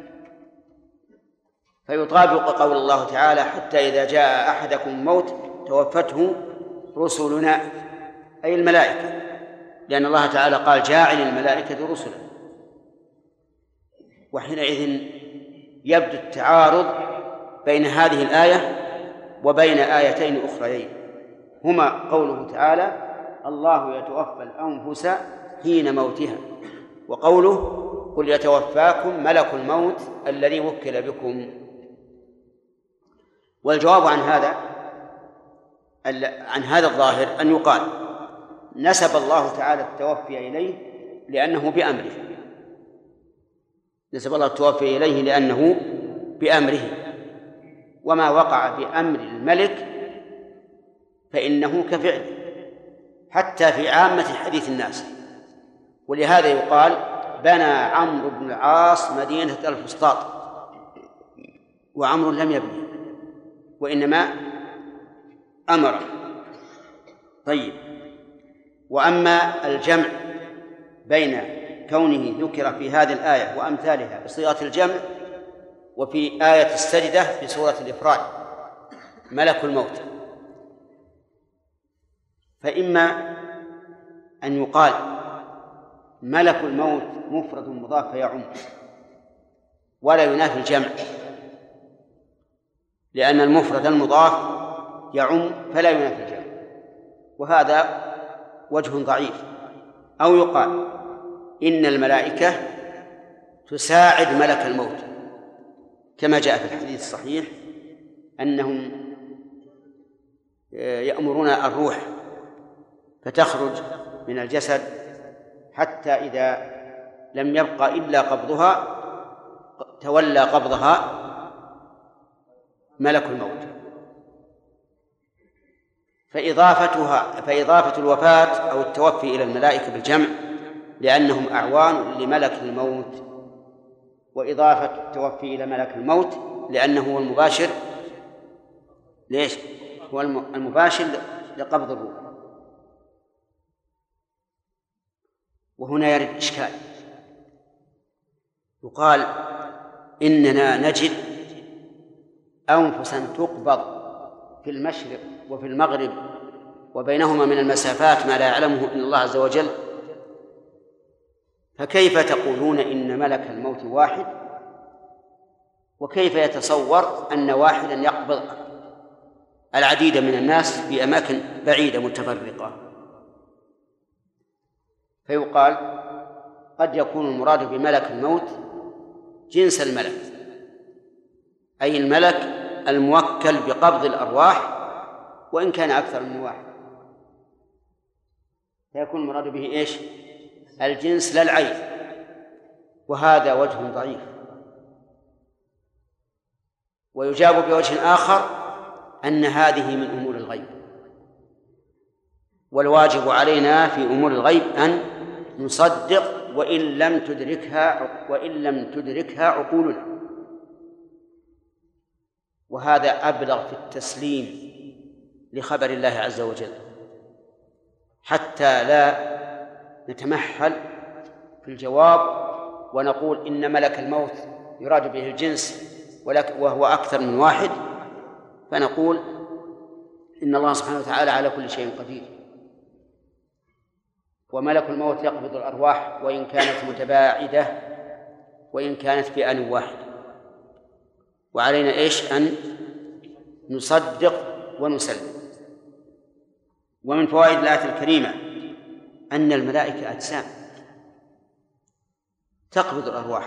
فيطابق قول الله تعالى حتى إذا جاء أحدكم الموت توفته رسلنا، أي الملائكة، لأن الله تعالى قال جاعل الملائكة رسلا، وحينئذ يبدو التعارض بين هذه الآية وبين آيتين أخريين، هما قوله تعالى: الله يتوفى الأنفس حين موتها، وقوله: قل يتوفاكم ملك الموت الذي وكل بكم. والجواب عن هذا الظاهر أن يقال: نسب الله تعالى التوفي إليه لأنه بأمره، نسب الله التوفي إليه لأنه بأمره، وما وقع بأمر الملك فإنه كفعله حتى في عامة حديث الناس. ولهذا يقال: بنى عمرو بن العاص مدينة الفسطاط، وعمرو لم يبني وإنما أمر. طيب، وأما الجمع بين كونه ذكر في هذه الآية وأمثالها بصيغة الجمع، وفي آية السجدة في سورة الإفراد ملك الموت، فإما أن يقال ملك الموت مفرد مضاف فيعم ولا ينافي الجمع، لأن المفرد المضاف يعم فلا ينافي الجمع، وهذا وجه ضعيف. أو يقال إن الملائكة تساعد ملك الموت، كما جاء في الحديث الصحيح أنهم يأمرون الروح فتخرج من الجسد حتى إذا لم يبق إلا قبضها تولى قبضها ملك الموت. فإضافة الوفاة أو التوفي إلى الملائكة بالجمع لأنهم أعوان لملك الموت، وإضافة التوفي إلى ملك الموت لأنه هو المباشر. ليش؟ هو المباشر لقبض الروح. وهنا يرد إشكال، يقال إننا نجد أنفسا تقبض في المشرق وفي المغرب وبينهما من المسافات ما لا يعلمه إلا الله عز وجل، فكيف تقولون إن ملك الموت واحد؟ وكيف يتصور أن واحدا يقبض العديد من الناس في أماكن بعيدة متفرقة؟ فيقال قد يكون المراد بملك الموت جنس الملك، أي الملك الموكل بقبض الأرواح وإن كان أكثر من واحد، فيكون المراد به إيش؟ الجنس لا العين، وهذا وجه ضعيف. ويجاب بوجه آخر أن هذه من أمور الغيب، والواجب علينا في أمور الغيب أن نصدق وإن لم تدركها عقولنا، وهذا أبلغ في التسليم لخبر الله عز وجل، حتى لا نتمحل في الجواب ونقول إن ملك الموت يراد به الجنس وهو أكثر من واحد، فنقول إن الله سبحانه وتعالى على كل شيء قدير، وملك الموت يقبض الأرواح وإن كانت متباعدة وإن كانت في آن واحد. وعلينا إيش؟ أن نصدق ونسلم. ومن فوائد الآية الكريمة أن الملائكة أجسام تقبض الأرواح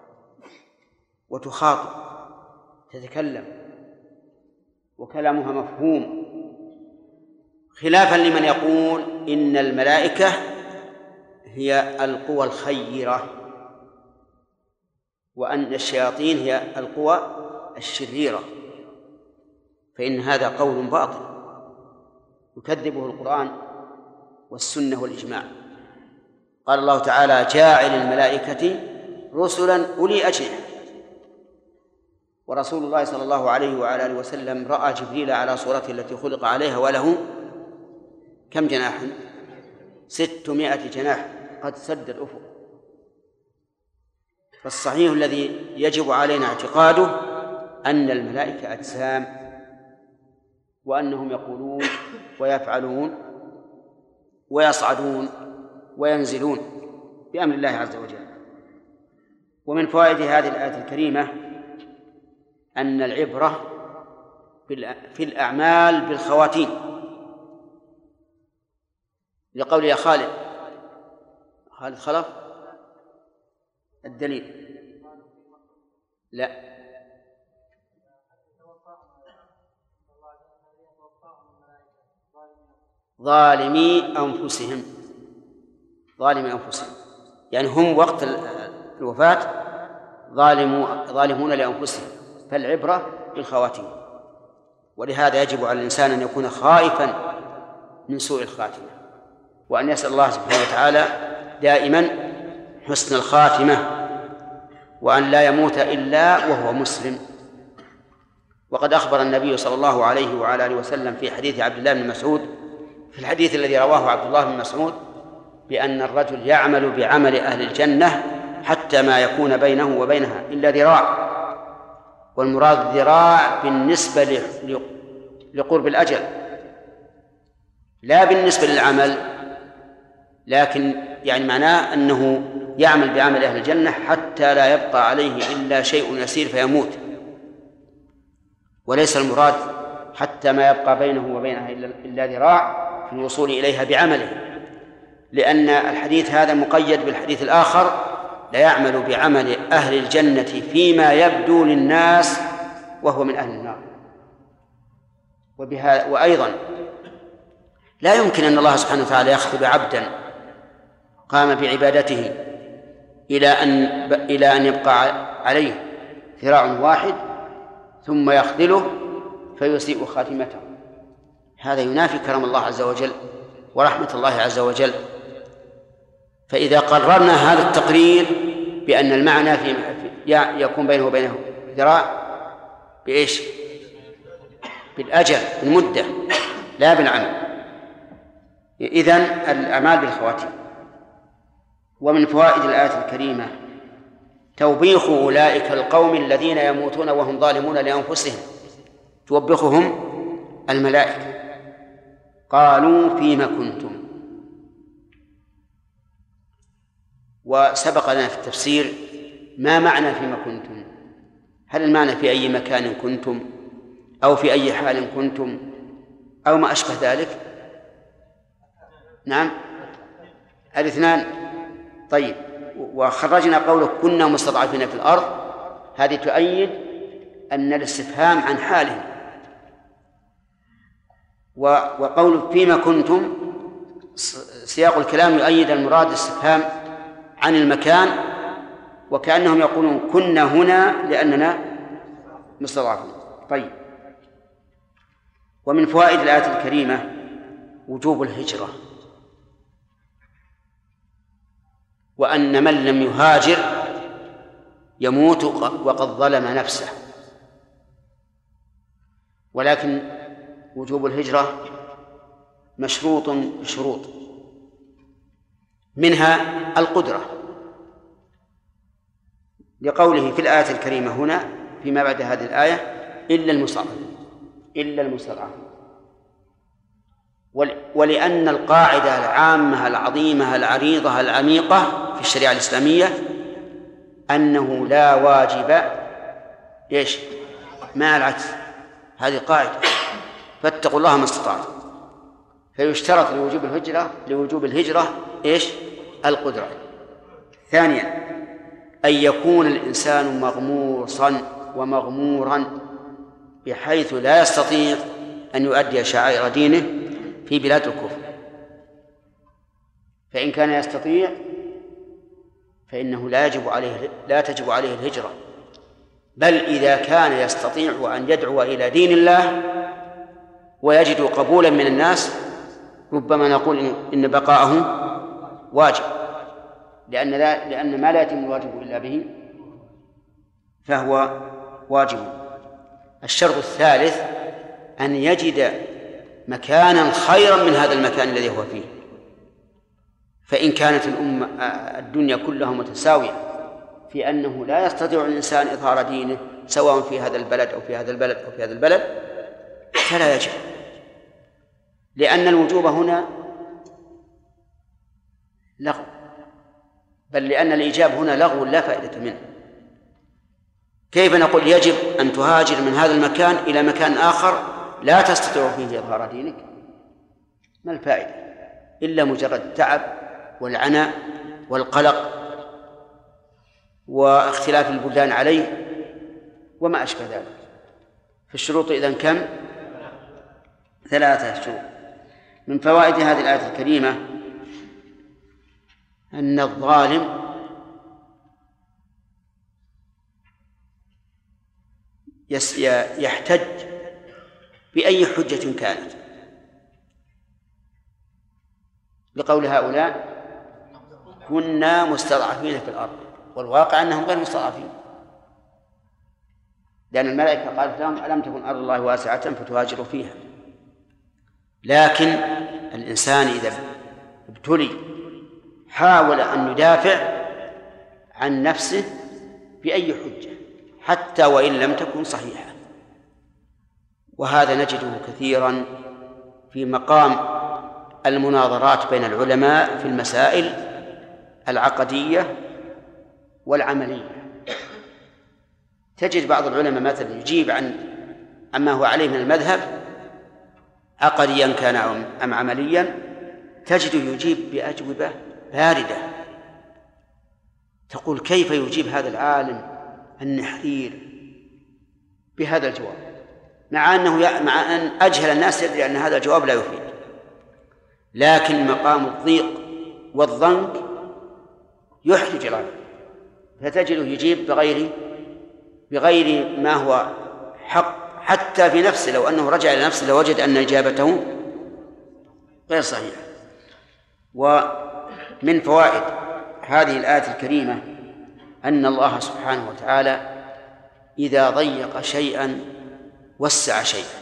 وتخاطب، تتكلم، وكلامها مفهوم، خلافا لمن يقول إن الملائكة هي القوى الخيرة وأن الشياطين هي القوى الشريرة، فإن هذا قول باطل يكذبه القرآن والسنة والإجماع. قال الله تعالى: جاعل الملائكة رسلا أولي أجنحة. ورسول الله صلى الله عليه وعلى آله وسلم رأى جبريل على صورته التي خلق عليها وله كم جناح؟ 600 جناح قد سد الأفق. فالصحيح الذي يجب علينا اعتقاده أن الملائكة أجسام، وأنهم يقولون ويفعلون ويصعدون وينزلون بأمر الله عز وجل. ومن فوائد هذه الآية الكريمة أن العبرة في الأعمال بالخواتيم، لقول يا خالد خلف الدليل. لا، ظالمي أنفسهم، يعني هم وقت الوفاة ظالمون لأنفسهم، فالعبرة بالخواتيم. ولهذا يجب على الإنسان أن يكون خائفا من سوء الخاتمة، وأن يسأل الله سبحانه وتعالى دائما حسن الخاتمة، وأن لا يموت إلا وهو مسلم. وقد أخبر النبي صلى الله عليه وعلى آله وسلم في حديث عبد الله بن مسعود، في الحديث الذي رواه عبد الله بن مسعود، بأن الرجل يعمل بعمل أهل الجنة حتى ما يكون بينه وبينها إلا ذراع، والمراد ذراع بالنسبة لقرب الأجل، لا بالنسبة للعمل، لكن يعني معناه أنه يعمل بعمل أهل الجنة حتى لا يبقى عليه إلا شيء يسير فيموت، وليس المراد حتى ما يبقى بينه وبينها إلا ذراع في الوصول إليها بعمله، لأن الحديث هذا مقيد بالحديث الآخر: لا يعمل بعمل أهل الجنة فيما يبدو للناس وهو من أهل النار. وأيضا لا يمكن أن الله سبحانه وتعالى يخذل عبدا قام بعبادته إلى أن يبقى عليه ذراع واحد ثم يخذله فيسيء خاتمته. هذا ينافي كرم الله عز وجل ورحمة الله عز وجل. فإذا قررنا هذا التقرير بأن المعنى يكون بينه وبينه ذراع بإيش؟ بالأجل، بالمدة، لا بالعمل. إذن الأعمال بالخواتيم. ومن فوائد الآية الكريمة توبيخ أولئك القوم الذين يموتون وهم ظالمون لأنفسهم، توبخهم الملائكة. قالوا فيما كنتم. وسبق لنا في التفسير ما معنى فيما كنتم. هل المعنى في أي مكان كنتم، أو في أي حال كنتم، أو ما أشبه ذلك؟ نعم، الاثنان. طيب، وخرجنا قوله كنا مستضعفين في الأرض، هذه تؤيد أن الاستفهام عن حالهم. وقول فيما كنتم سياق الكلام يؤيد المراد الاستفهام عن المكان، وكأنهم يقولون كنا هنا لأننا مستضعفون. طيب، ومن فوائد الآية الكريمة وجوب الهجرة، وأن من لم يهاجر يموت وقد ظلم نفسه. ولكن وجوب الهجرة مشروط بشروط، منها القدرة، لقوله في الآية الكريمة هنا فيما بعد هذه الآية إلا المستضعفين. ولأن القاعدة العامة العظيمة العريضة العميقة في الشريعة الإسلامية أنه لا واجب مع العجز. هذه قاعدة، فاتقوا الله ما استطعتم. فيشترط لوجوب الهجرة القدرة. ثانيا أن يكون الإنسان مغموصا ومغمورا بحيث لا يستطيع أن يؤدي شعائر دينه في بلاد الكفر. فإن كان يستطيع فإنه لا تجب عليه الهجرة، بل إذا كان يستطيع أن يدعو إلى دين الله ويجد قبولا من الناس ربما نقول إن بقاءه واجب، لأن ما لا يتم الواجب إلا به فهو واجب. الشرط الثالث أن يجد مكانا خيرا من هذا المكان الذي هو فيه. فإن كانت الدنيا كلها متساوية في أنه لا يستطيع الإنسان إظهار دينه سواء في هذا البلد أو في هذا البلد أو في هذا البلد فلا يجب، لأن الوجوب هنا لغو، بل لأن الإيجاب هنا لغو لا فائدة منه. كيف نقول يجب أن تهاجر من هذا المكان إلى مكان آخر لا تستطيع فيه إظهار دينك؟ ما الفائدة إلا مجرد التعب والعناء والقلق واختلاف البلدان عليه وما أشبه ذلك. فالشروط إذن كم؟ 3 شروط. من فوائد هذه الآية الكريمة أن الظالم يحتج بأي حجة كانت لقول هؤلاء كنا مستضعفين في الأرض، والواقع أنهم غير مستضعفين، لأن الملائكة قالت لهم ألم تكن أرض الله واسعة فتهاجروا فيها. لكن الإنسان إذا ابتلي حاول أن يدافع عن نفسه بأي حجة حتى وإن لم تكن صحيحة، وهذا نجده كثيرا في مقام المناظرات بين العلماء في المسائل العقدية والعملية. تجد بعض العلماء مثلا يجيب عما هو عليه من المذهب عقديا كان أم عمليا، تجده يجيب بأجوبة باردة، تقول كيف يجيب هذا العالم النحرير بهذا الجواب، مع أن أجهل الناس يدري أن هذا الجواب لا يفيد. لكن مقام الضيق والضنك يحرج العالم، فتجده يجيب بغير ما هو حق حتى في نفسه. لو أنه رجع إلى نفسه لوجد أن إجابته غير صحيحة. ومن فوائد هذه الآية الكريمة أن الله سبحانه وتعالى إذا ضيق شيئا وسع شيئا.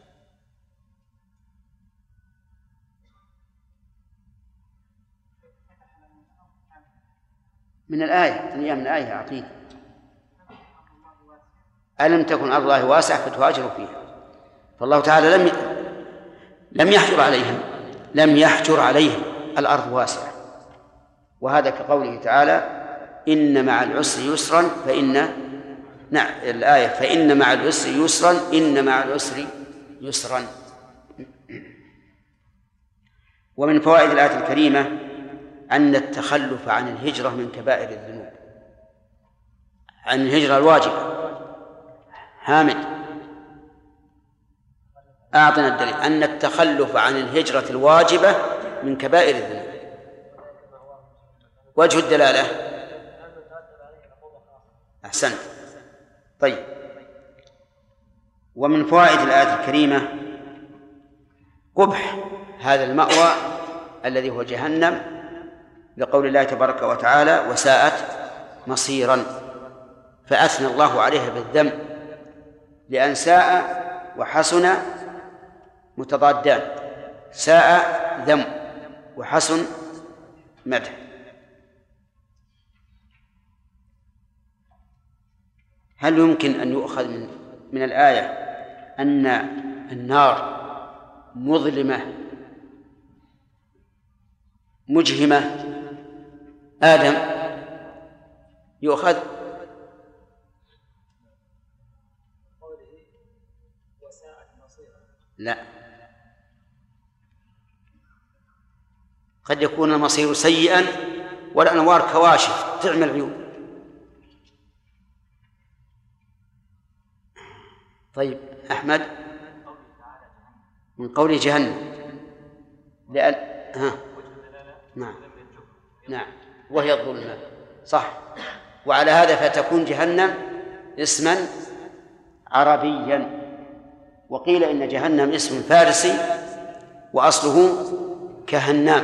من الآية من الآية عقيد ألم تكن أرض الله واسعة فتهاجروا فيها. فالله تعالى لم يحجر عليهم الأرض واسعة، وهذا كقوله تعالى إن مع العسر يسرا الآية فإن مع العسر يسرا إن مع العسر يسرا. ومن فوائد الآية الكريمة أن التخلف عن الهجرة من كبائر الذنوب، عن الهجرة الواجبة. حامد أعطنا الدليل أن التخلف عن الهجرة الواجبة من كبائر الذنوب. وجه الدلالة أحسنت. طيب، ومن فوائد الآية الكريمة قبح هذا المأوى الذي هو جهنم، لقول الله تبارك وتعالى وساءت مصيرا، فأثنى الله عليها بالذم، لأن ساء وحسن متضادان، ساء ذم وحسن مدح. هل يمكن أن يؤخذ من الآية أن النار مظلمة مجهمة آدم؟ يؤخذ لا، قد يكون المصير سيئا والأنوار كواشف تعمى العيون. طيب أحمد، من قول جهنم لأن نعم وهي الظلمة صح، وعلى هذا فتكون جهنم اسما عربيا. وقيل إن جهنم اسم فارسي وأصله كهنام،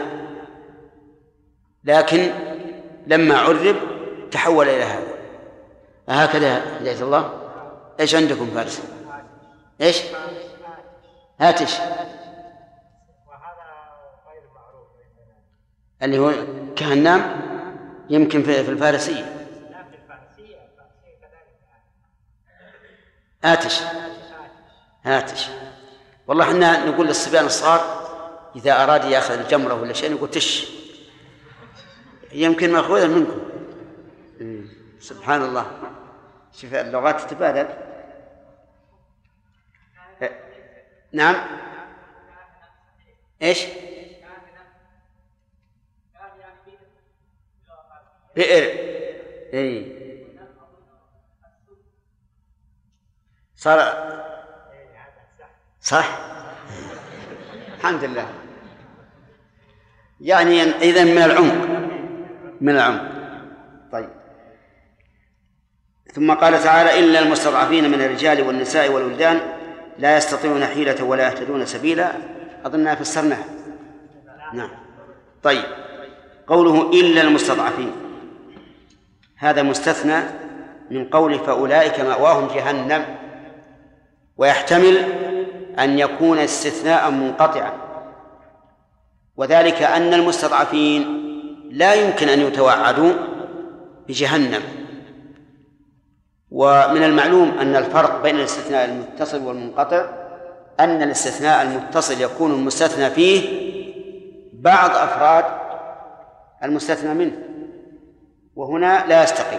لكن لما عرب تحول إلى هذا. هكذا هداية الله. إيش عندكم فارسي؟ إيش؟ هاتش، اللي هو كهنام يمكن في الفارسية. هاتش. والله احنا نقول للصبيان الصغار إذا أراد يأخذ الجمرة ولا شيء نقول تش، يمكن مأخوذا منكم. سبحان الله. شوف اللغات تتبادل. نعم. ايش؟ بئر. اي صار صح. الحمد لله. يعني إذن من العمق، من العمق. طيب. ثم قال تعالى: إلا المستضعفين من الرجال والنساء والولدان لا يستطيعون حيلة ولا يهتدون سبيلا. أظننا فسرناها. نعم. طيب، قوله إلا المستضعفين هذا مستثنى من قول فأولئك مأواهم جهنم، ويحتمل أن يكون استثناء منقطعا، وذلك أن المستضعفين لا يمكن أن يتوعدوا بجهنم. ومن المعلوم أن الفرق بين الاستثناء المتصل والمنقطع أن الاستثناء المتصل يكون المستثنى فيه بعض أفراد المستثنى منه، وهنا لا يستقيم.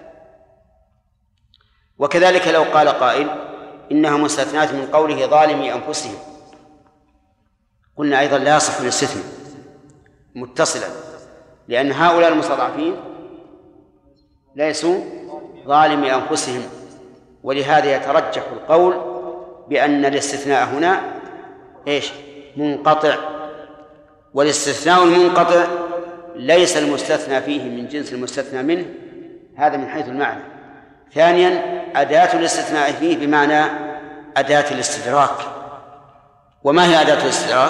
وكذلك لو قال قائل إنها مستثنات من قوله ظالمي أنفسهم، قلنا أيضا لا يصح الاستثناء متصلا، لأن هؤلاء المستضعفين ليسوا ظالمي أنفسهم، ولهذا يترجح القول بأن الاستثناء هنا إيش؟ منقطع. والاستثناء المنقطع ليس المستثنى فيه من جنس المستثنى منه، هذا من حيث المعنى. ثانيا، أداة الاستثناء فيه بمعنى أداة الاستدراك. وما هي أداة الاستدراك؟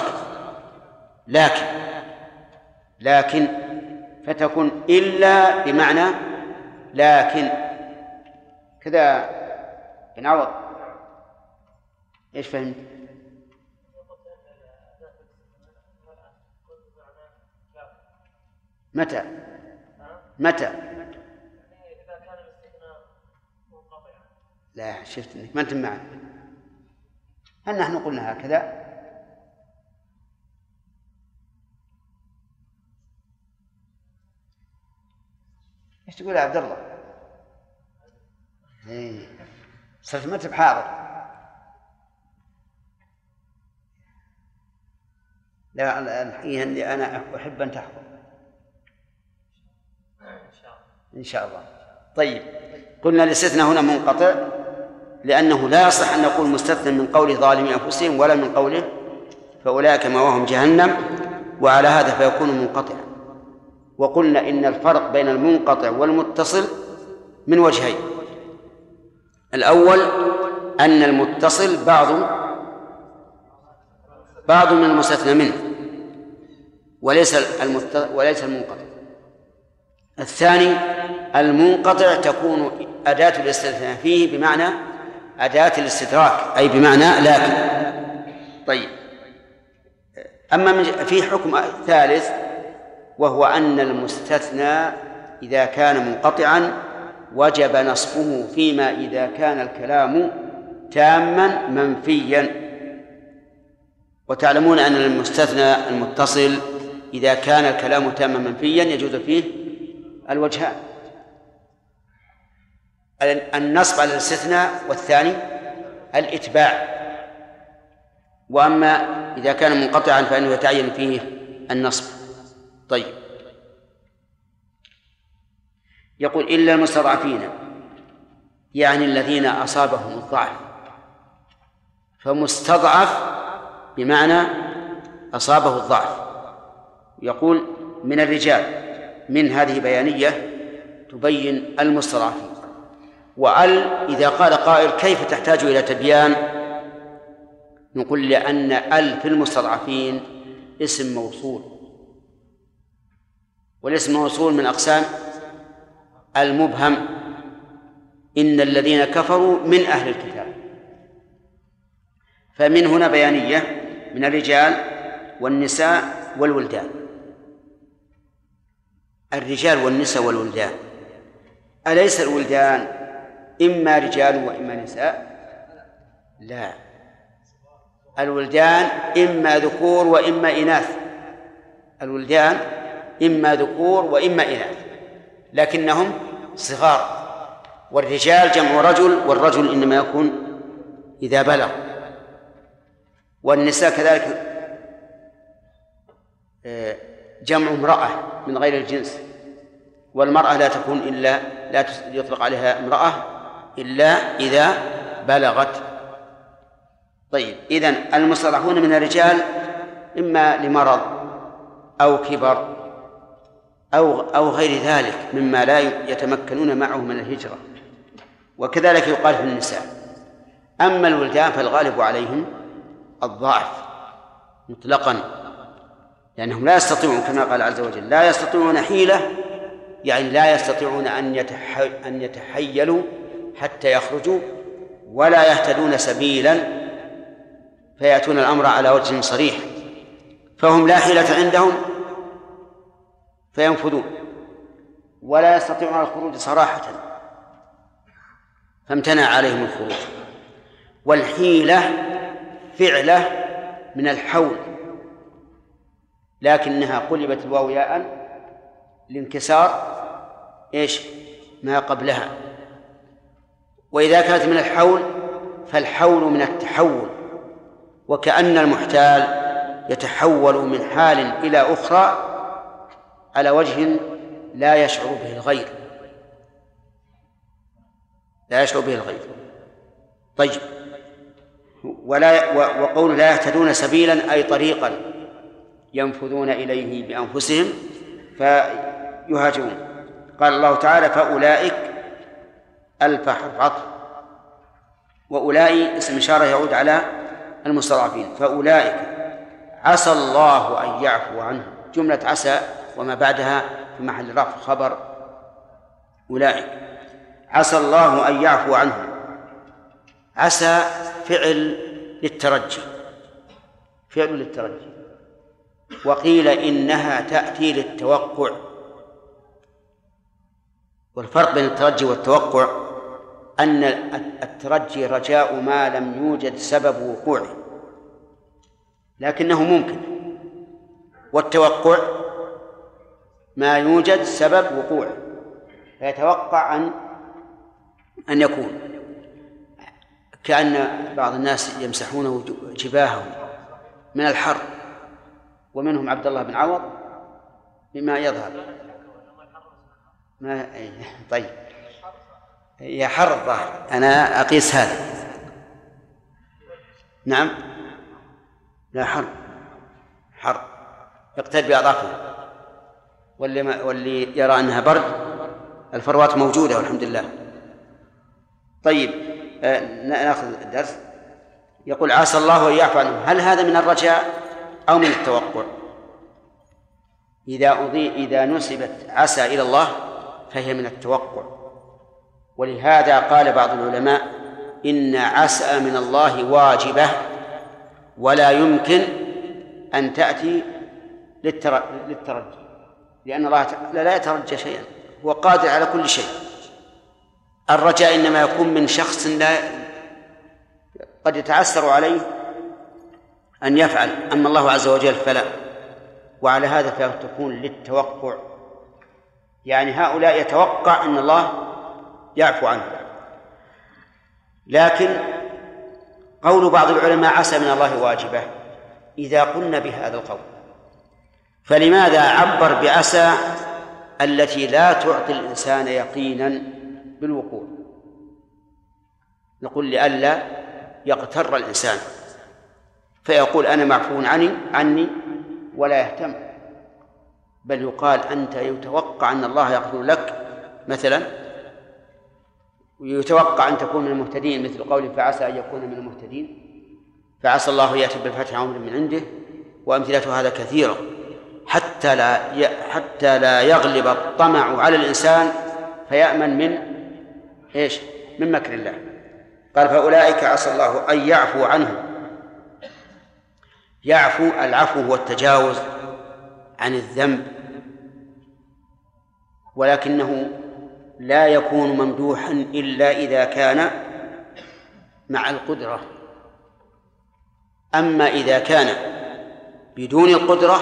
لكن فتكون إلا بمعنى لكن. كذا بنعوض إيش فهمت؟ متى؟ لا، شفت انك ما انت معنا. هل نحن قلنا هكذا؟ ايش تقول يا عبد الله؟ صرت ما انت بحاضر. لا، الحين انا احب ان تحضر ان شاء الله. طيب، قلنا الاستثناء هنا منقطع لأنه لا يصح أن نقول مستثنى من قول ظالمي أنفسهم ولا من قوله فأولئك مأواهم جهنم، وعلى هذا فيكون منقطعا. وقلنا إن الفرق بين المنقطع والمتصل من وجهين: الأول أن المتصل بعض من المستثنى منه وليس المنقطع. الثاني المنقطع تكون أداة الاستثناء فيه بمعنى أداة الاستدراك، أي بمعنى لكن. طيب، أما في حكم ثالث، وهو أن المستثنى إذا كان منقطعا وجب نصبه فيما إذا كان الكلام تاما منفيا. وتعلمون أن المستثنى المتصل إذا كان الكلام تاما منفيا يجوز فيه الوجهان: النصب على الاستثناء، والثاني الإتباع. وأما إذا كان منقطعا فإنه يتعين فيه النصب. طيب، يقول إلا المستضعفين، يعني الذين أصابهم الضعف. فمستضعف بمعنى أصابه الضعف. يقول من الرجال، من هذه بيانية تبين المستضعفين. وأل إذا قال قائل كيف تحتاج إلى تبيان؟ نقول لأن أل في المستضعفين اسم موصول، والاسم الموصول من أقسام المبهم: إن الذين كفروا من أهل الكتاب. فمن هنا بيانية من الرجال والنساء والولدان. الرجال والنساء والولدان، أليس الولدان إما رجال وإما نساء؟ لا، الولدان إما ذكور وإما إناث. الولدان إما ذكور وإما إناث، لكنهم صغار والرجال جمع رجل، والرجل إنما يكون إذا بلغ، والنساء كذلك جمع امرأة من غير الجنس، والمرأة لا تكون إلا لا يطلق عليها امرأة إلا إذا بلغت. طيب، إذن المستضعفون من الرجال إما لمرض أو كبر أو غير ذلك مما لا يتمكنون معه من الهجرة، وكذلك يقال في النساء. أما الولدان فالغالب عليهم الضعف مطلقا، لأنهم لا يستطيعون كما قال عز وجل لا يستطيعون حيلة، يعني لا يستطيعون أن يتحيلوا حتى يخرجوا، ولا يهتدون سبيلا فيأتون الأمر على وجه صريح، فهم لا حيلة عندهم فينفذون، ولا يستطيعون الخروج صراحة فامتنع عليهم الخروج. والحيلة فعلة من الحول، لكنها قلبت الواو ياء لانكسار ما قبلها. وإذا كانت من الحول فالحول من التحول، وكأن المحتال يتحول من حال إلى أخرى على وجه لا يشعر به الغير، طيب، وقول لا يهتدون سبيلا أي طريقا ينفذون إليه بأنفسهم فيهاجرون. قال الله تعالى فأولئك ألف حرف عطف، وأولئك اسم إشارة يعود على المستضعفين. فأولئك عسى الله أن يعفو عنهم، جملة عسى وما بعدها في محل رفع خبر أولئك. عسى الله أن يعفو عنهم، عسى فعل للترجي، وقيل إنها تأتي للتوقع. والفرق بين الترجي والتوقع أن الترجي رجاء ما لم يوجد سبب وقوعه لكنه ممكن، والتوقع ما يوجد سبب وقوعه فيتوقع أن يكون، كأن بعض الناس يمسحون جباههم من الحر، ومنهم عبد الله بن عوض بما يظهر ما طيب يا حر الظاهر، أنا أقيس هذا. نعم، لا حر يقتد بأضعفه، واللي يرى أنها برد الفروات موجودة والحمد لله. طيب، نأخذ الدرس. يقول عسى الله أن يعفو عنهم، هل هذا من الرجاء أو من التوقع؟ إذا نسبت عسى إلى الله فهي من التوقع، ولهذا قال بعض العلماء إن عسى من الله واجبة ولا يمكن أن تأتي للترجي، لأن الله لا يترجى شيئا، هو قادر على كل شيء. الرجاء إنما يكون من شخص قد يتعسر عليه أن يفعل، أما الله عز وجل فلا. وعلى هذا فتكون للتوقع، يعني هؤلاء يتوقع أن الله يعفو عنه. لكن قول بعض العلماء عسى من الله واجبة إذا قلنا بهذا القول، فلماذا عبر بعسى التي لا تعطي الإنسان يقينا بالوقوع؟ نقول لئلا يغتر الإنسان فيقول أنا معفو عني ولا يهتم، بل يقال أنت يتوقع أن الله يغفر لك مثلا، ويتوقع أن تكون من المهتدين، مثل قوله فعسى أن يكون من المهتدين، فعسى الله يأتي بالفتح أمر من عنده، وأمثلة هذا كثيرة، حتى لا يغلب الطمع على الإنسان فيأمن من مكر الله. قال فأولئك عسى الله أن يعفو عنهم. يعفو، العفو هو التجاوز عن الذنب، ولكنه لا يكون ممدوحا إلا إذا كان مع القدرة. أما إذا كان بدون القدرة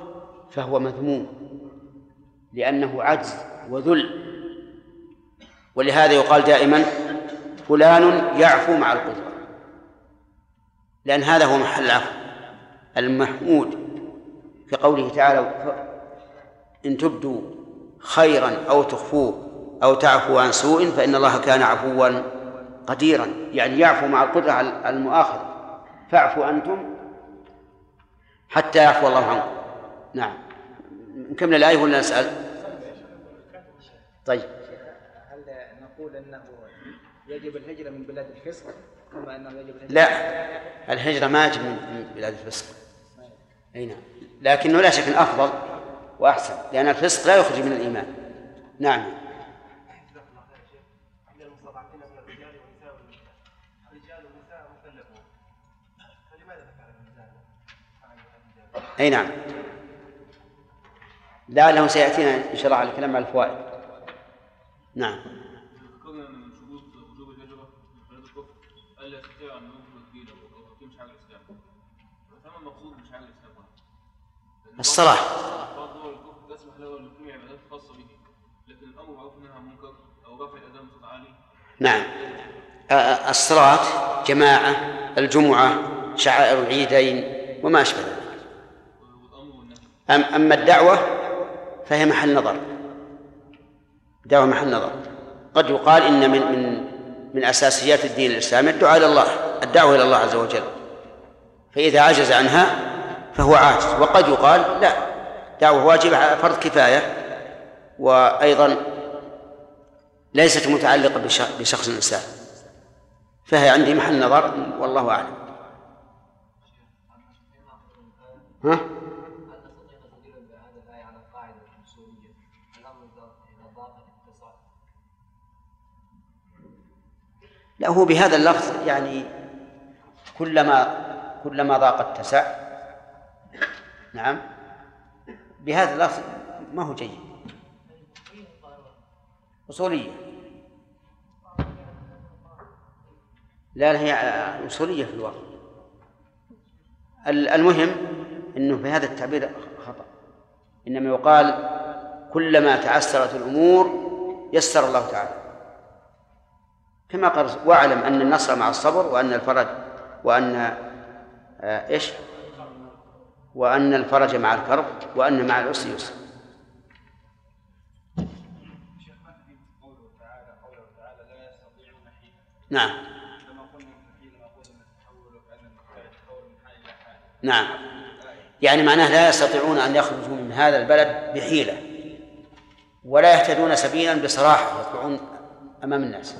فهو مذموم، لأنه عجز وذل. ولهذا يقال دائما فلان يعفو مع القدرة، لأن هذا هو محل العفو المحمود في قوله تعالى: إن تبدوا خيرا أو تخفوه أو تعفو عن سوء فإن الله كان عفوا قديرا، يعني يعفو مع القدرة على المؤاخذة، فاعفوا أنتم حتى يعفو الله عنكم. نعم، نكمل الآية ولا نسأل؟ طيب، هل نقول أنه يجب الهجرة من بلاد الفسق كما أنه يجب الهجرة؟ لا، الهجرة ما يجب من بلاد الفسق. أي نعم، لكنه لا شك أفضل وأحسن، لأن الفسق لا يخرج من الإيمان. نعم. أي نعم، لعله سيأتينا إن شاء الله على الكلام على الفوائد. نعم. ذكرنا من شروط وجوب الهجرة من بلاد الكفر ألا يستطيع أن ينفذ الدين أو يقيم شعائر الإسلام. فما المقصود بشعائر الإسلام؟ الصلاة. بعض دول الكفر تسمح له أن يقيم عبادات خاصة به، لكن الأمر معروف منها منكر أو رفع الأذان بصوت عالي. نعم، الصلاة جماعة، الجمعة، شعائر العيدين وما أشبه ذلك. أما الدعوة فهي محل نظر، دعوة محل نظر. قد يقال إن من أساسيات الدين الإسلامي الدعاء إلى الله، الدعوة إلى الله عز وجل، فإذا عجز عنها فهو عاجز. وقد يقال لا، دعوة واجبة فرض كفاية، وأيضا ليست متعلقة بشخص إنسان، فهي عندي محل نظر والله أعلم. ها؟ لا، هو بهذا اللفظ يعني كلما ضاق اتسع. نعم، بهذا اللفظ ما هو جيد، أصولية. لا، هي أصولية في الواقع. المهم أنه في هذا التعبير خطأ، إنما يقال كلما تعسرت الأمور يسر الله تعالى، كما قال: واعلم أن النصر مع الصبر، وأن الفرج وأن الفرج مع الكرب، وأن مع العسر يسر. نعم. نعم، يعني معناه لا يستطيعون أن يخرجوا من هذا البلد بحيلة، ولا يهتدون سبيلا بصراحة يطلعون أمام الناس.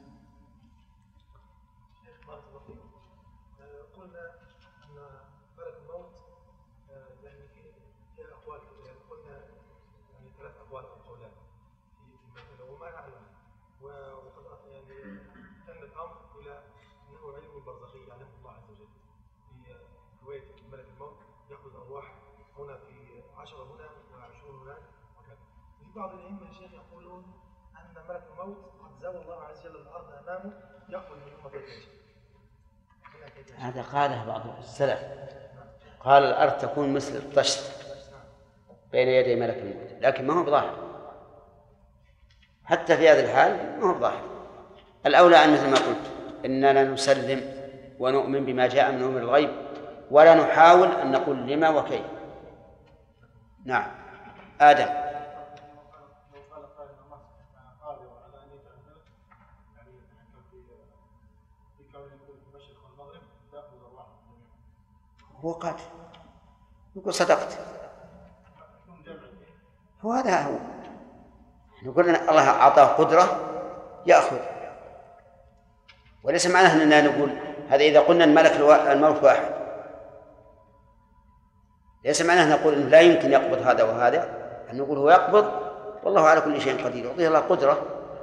بعض الأئمة يا شيخ يقولون أن ملك الموت قد زوى الله عز وجل الأرض أمامه يأخذ من أمة الجيش. هذا قاله بعض السلف، قال الأرض تكون مثل الطشت بين يدي ملك الموت، لكن ما هو بظاهر. حتى في هذا الحال ما هو بظاهر. الأولى أن مثل ما قلت إننا نسلم ونؤمن بما جاء من أمر الغيب، ولا نحاول أن نقول لما وكيف. نعم. آدم. هو قاتل، يقول صدقت، هو هذا هو. نقول الله أعطاه قدرة يأخذ، وليس معناه أننا نقول هذا إذا قلنا الملك الموت واحد، ليس معناه نقول إنه لا يمكن يقبض هذا وهذا، أن نقول هو يقبض والله على كل شيء قدير، يعطيه الله قدرة.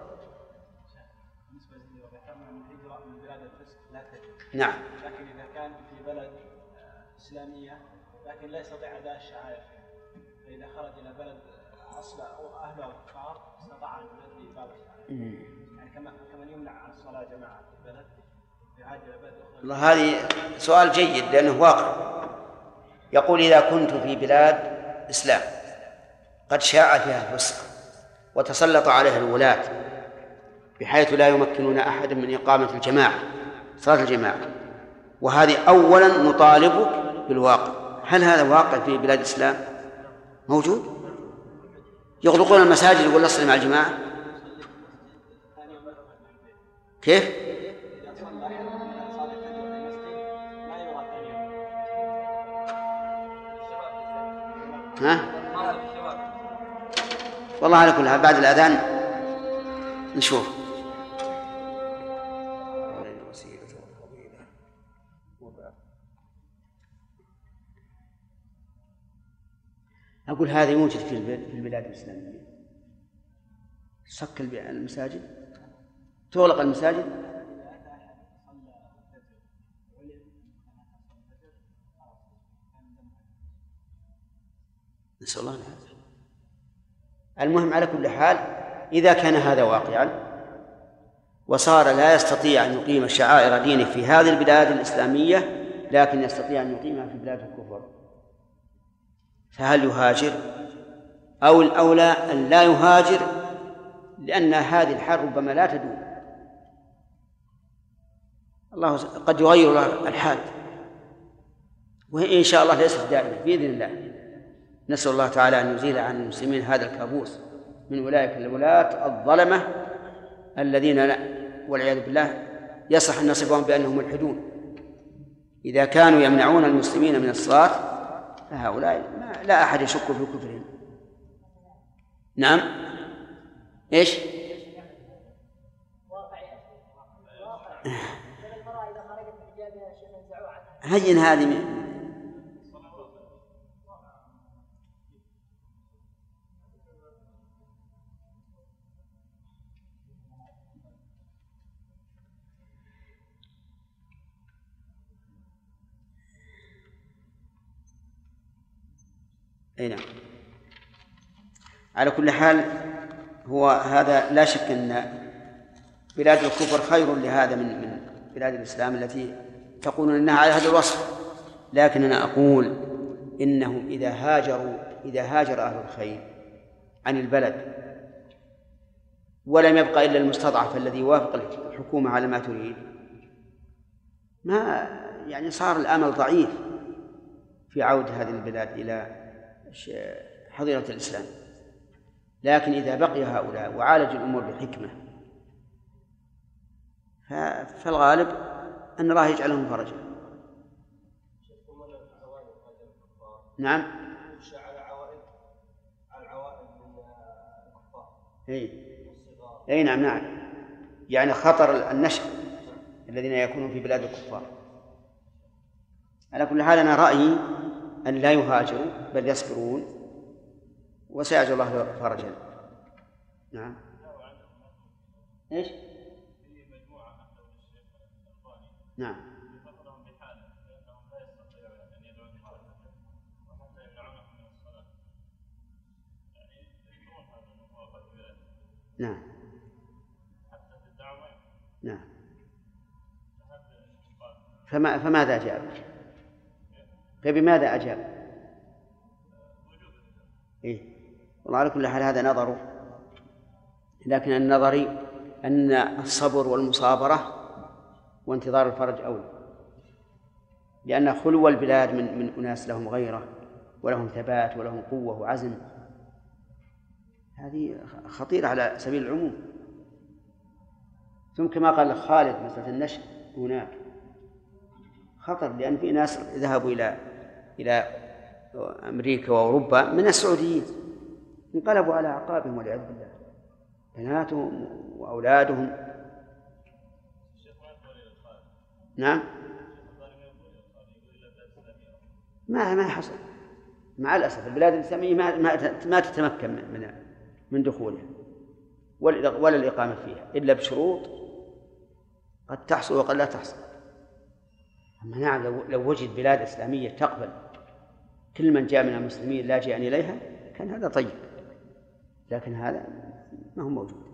نعم. لكن إذا كان في بلد إسلامية لكن لا يستطيع أداء الشعائر، فإذا خرج إلى بلد أصله أو أهله كفار استطاع أن يؤدي باب الشعائر، يعني كمن يمنع عن الصلاة جماعة في بلد يعاد إلى بلد أخرى. والله هذه سؤال جيد لأنه واقع. يقول إذا كنت في بلاد إسلام قد شاع فيها الفسق وتسلط عليها الولاة بحيث لا يمكنون أحدا من إقامة الجماعة، صلاة الجماعة. وهذه أولا نطالبك بالواقع. هل هذا واقع في بلاد الإسلام؟ موجود؟ يغلقون المساجد يقول أصلي مع الجماعة. كيف؟ ها؟ والله على كل حال بعد الأذان نشوف. أقول هذا يوجد في البلاد الإسلامية، صك المساجد، تغلق المساجد. نسأل الله العافية. المهم على كل حال إذا كان هذا واقعا وصار لا يستطيع أن يقيم شعائر دينه في هذه البلاد الإسلامية لكن يستطيع أن يقيمها في بلاد الكفر، فهل يهاجر؟ أو الأولى أن لا يهاجر، لأن هذه الحال ربما لا تدوم، الله قد يغير الحال، وإن شاء الله ليست دائما بإذن الله. نسأل الله تعالى أن يزيل عن المسلمين هذا الكابوس من أولئك الولاة الظلمة الذين والعياذ بالله يصح أن نصفهم بأنهم ملحدون. إذا كانوا يمنعون المسلمين من الصلاة فهؤلاء لا أحد يشك في كفرهم. نعم. إيش؟ هين هذه أي نعم. على كل حال هو هذا لا شك أن بلاد الكفر خير لهذا من بلاد الإسلام التي تقولون أنها على هذا الوصف، لكن أنا أقول إنهم إذا هاجر أهل الخير عن البلد ولم يبقى إلا المستضعف الذي يوافق الحكومة على ما تريد، ما يعني صار الأمل ضعيف في عودة هذه البلاد إلى حظيرة الإسلام. لكن إذا بقي هؤلاء وعالج الأمور بحكمة فالغالب أن الله يجعلهم فرجا. نعم. أي نعم. يعني خطر النشأ الذين يكونون في بلاد الكفار. على كل حال أنا رأيي أن لا يهاجروا بل يصبرون وسيجعل الله فرجا. نعم. إيش؟ نعم. نعم. نعم. فماذا أجاب؟ فبماذا أجاب؟ إيه؟ والله على كل حال هذا نظره، لكن النظري أن الصبر والمصابرة وانتظار الفرج أولى، لأن خلو البلاد من أناس لهم غيرة ولهم ثبات ولهم قوة وعزم هذه خطيرة على سبيل العموم. ثم كما قال خالد مسألة النشء هناك خطر، لأن في ناس ذهبوا إلى أمريكا وأوروبا من السعوديين انقلبوا على أعقابهم والعياذ بالله، بناتهم وأولادهم. نعم. ما حصل مع الأسف. البلاد الإسلامية ما تتمكن من دخولها ولا الإقامة فيها إلا بشروط قد تحصل وقد لا تحصل. أما نعم لو وجد بلاد إسلامية تقبل كل من جاء من المسلمين لاجئا إليها كان هذا طيب، لكن هذا ما هو موجود.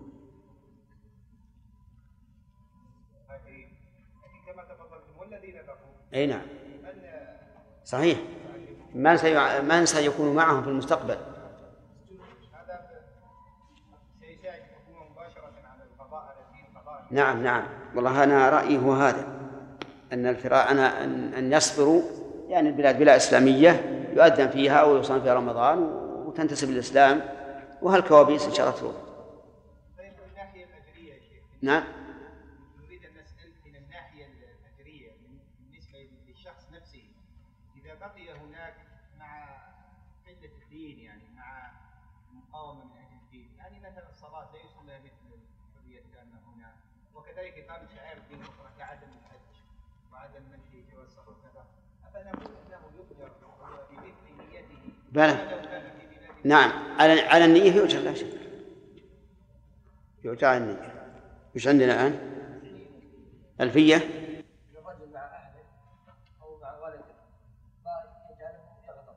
أي نعم صحيح. من سيكون معهم في المستقبل. هذا سيساعد الحكومة مباشرة على القضاء على الدين نعم نعم، والله أنا رأيي هو هذا، أن الفراء أن يصبروا، يعني البلاد بلا إسلامية يؤذن فيها ويصام فيها رمضان وتنتسب للإسلام، وهالكوابيس إن شاء الله تروح. طيب من الناحية الأجرية يا شيخ. نعم. نريد أن نسأل من الناحية الأجرية بالنسبة للشخص نفسه، إذا بقي هناك مع قلة الدين، يعني مع مقاومة من أهل الدين، يعني مثلا الصلاة لا يصلى مثل الحرية التامة هنا، وكذلك إقامة شعائر الدين الأخرى كعدم الحج وعدم منع جواز السفر كذا، أفنقول أنه يؤجر بمثل نيته؟ بلى. نعم، على النية يؤجر لا شك، يؤجر على النية. وش عندنا الآن؟ ألفية. الرجل مع أهله أو مع والده فيجعله يغضب،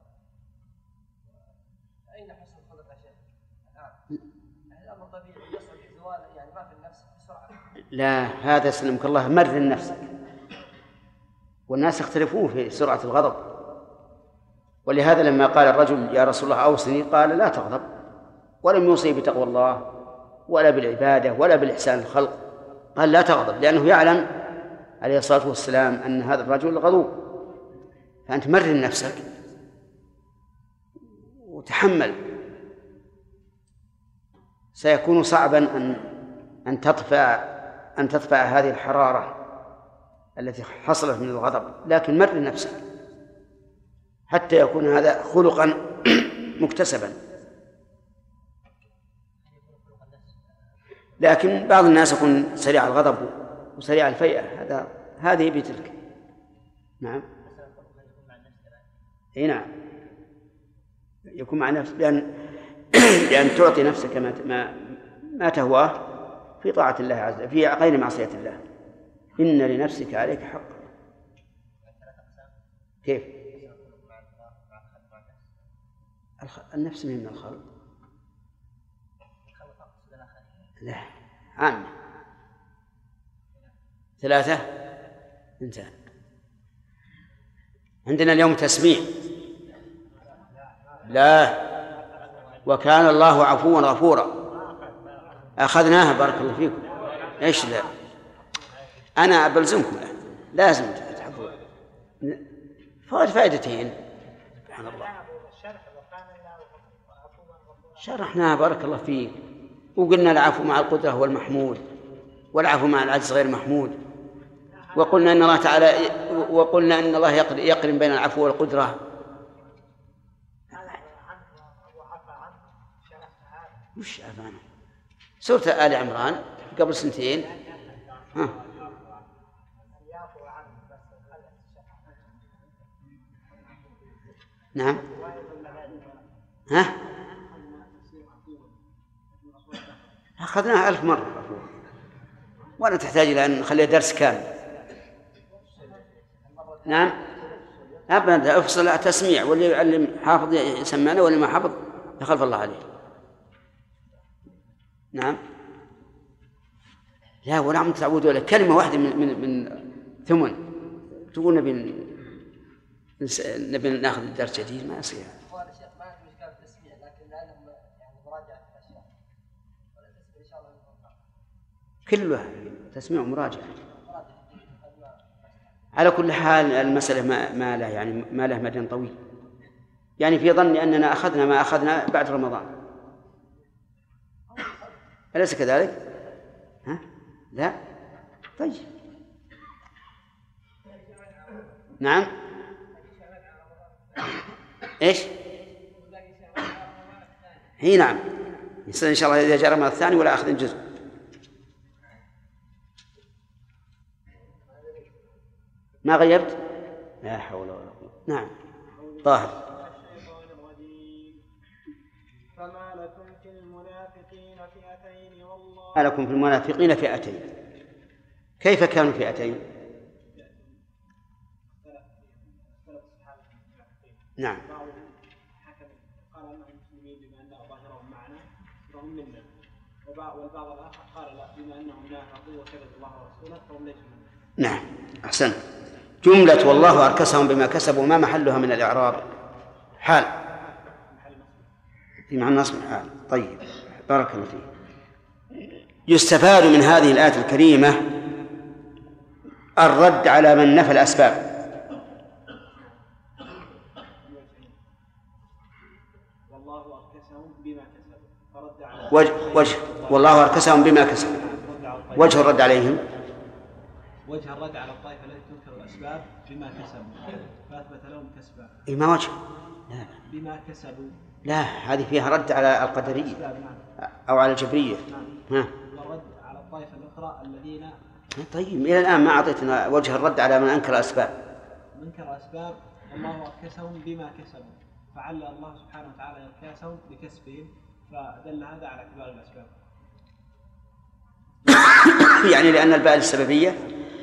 أين حسن الخلق يا شيخ الآن؟ الأمر طبيعي يصل الزوال، يعني ما في النفس بسرعة. لا، هذا سلمك الله مرن نفسك، والناس يختلفون في سرعة الغضب، ولهذا لما قال الرجل يا رسول الله أوصني، قال لا تغضب، ولم يوصي بتقوى الله ولا بالعبادة ولا بالإحسان للخلق، قال لا تغضب، لأنه يعلم عليه الصلاة والسلام أن هذا الرجل غضوب. فأنت مرن نفسك وتحمل. سيكون صعبا أن تطفأ هذه الحرارة التي حصلت من الغضب، لكن مرن نفسك حتى يكون هذا خلقا مكتسبا. لكن بعض الناس يكون سريع الغضب وسريع الفيئة، هذه بتلك. نعم. اي نعم، يكون مع نفسك، لأن تعطي نفسك ما تهواه في طاعة الله عز وجل، في غير معصية الله. إن لنفسك عليك حقا. كيف؟ النفس من الخلق، لا عامة. 3 انتهى. عندنا اليوم تسميع. لا، وكان الله عفوا غفورا، أخذناها بارك الله فيكم. إيش لا، أنا بلزمكم لازم تحفظوا. فائدتين سبحان الله. شرحناها بارك الله فيك، وقلنا العفو مع القدرة هو المحمود، والعفو مع العجز غير محمود، وقلنا أن الله تعالى يقرن بين العفو والقدرة. وش عفانا؟ سورة آل عمران قبل 2 ها. نعم. ها؟ أخذناها 1000 مرة، ولا تحتاج إلى أن نخليها درس كامل. نعم، أبدا افصل تسميع، واللي يعلم حافظ يسمعنا، واللي ما حافظ يخلف الله عليه. نعم. لا، ولا عم تعودوا على كلمة واحدة من ثمن تقول نبي ناخذ الدرس جديد، ما يصير. كلها تسميع ومراجعة. على كل حال المسألة ما له يعني ما له مدى طويل، يعني في ظني أننا أخذنا ما أخذنا بعد رمضان، أليس كذلك؟ ها؟ لا؟ طيب. نعم. إيش؟ هي نعم، يصير إن شاء الله إذا جاء رمضان الثاني ولا أخذ جزء. ما غيرت؟ لا حول ولا قوة. نعم. طاهر. فما لكم في المنافقين فئتين والله. ما لكم في المنافقين فئتين، كيف كانوا فئتين؟ نعم. قال انهم مسلمين بما ان ظاهرهم معنا فهم منا، والبعض الاخر قال لا، بما انهم نافقوا وكذبوا الله ورسوله فهم ليسوا منا. نعم أحسن. جملة والله أركسهم بما كسبوا ما محلها من الإعراب؟ حال في معنى نصب حال. طيب بارك الله فيك. يستفاد من هذه الآية الكريمة الرد على من نفى الأسباب. والله أركسهم بما كسبوا. وجه الرد عليهم، وجه الرد على الطائفة التي تنكر الأسباب بما كسبوا فأثبت لهم كسبا. ما وجه؟ لا. بما كسبوا. لا، هذه فيها رد على القدرية أو على الجبرية. والرد على الطائفة الأخرى الذين. طيب إلى الآن ما أعطيتنا وجه الرد على من أنكر الأسباب. منكر أسباب الله أركسهم بما كسبوا، فعل الله سبحانه وتعالى إركاسهم بكسبهم، فدل هذا على اعتبار الأسباب. يعني لأن الباء السببية.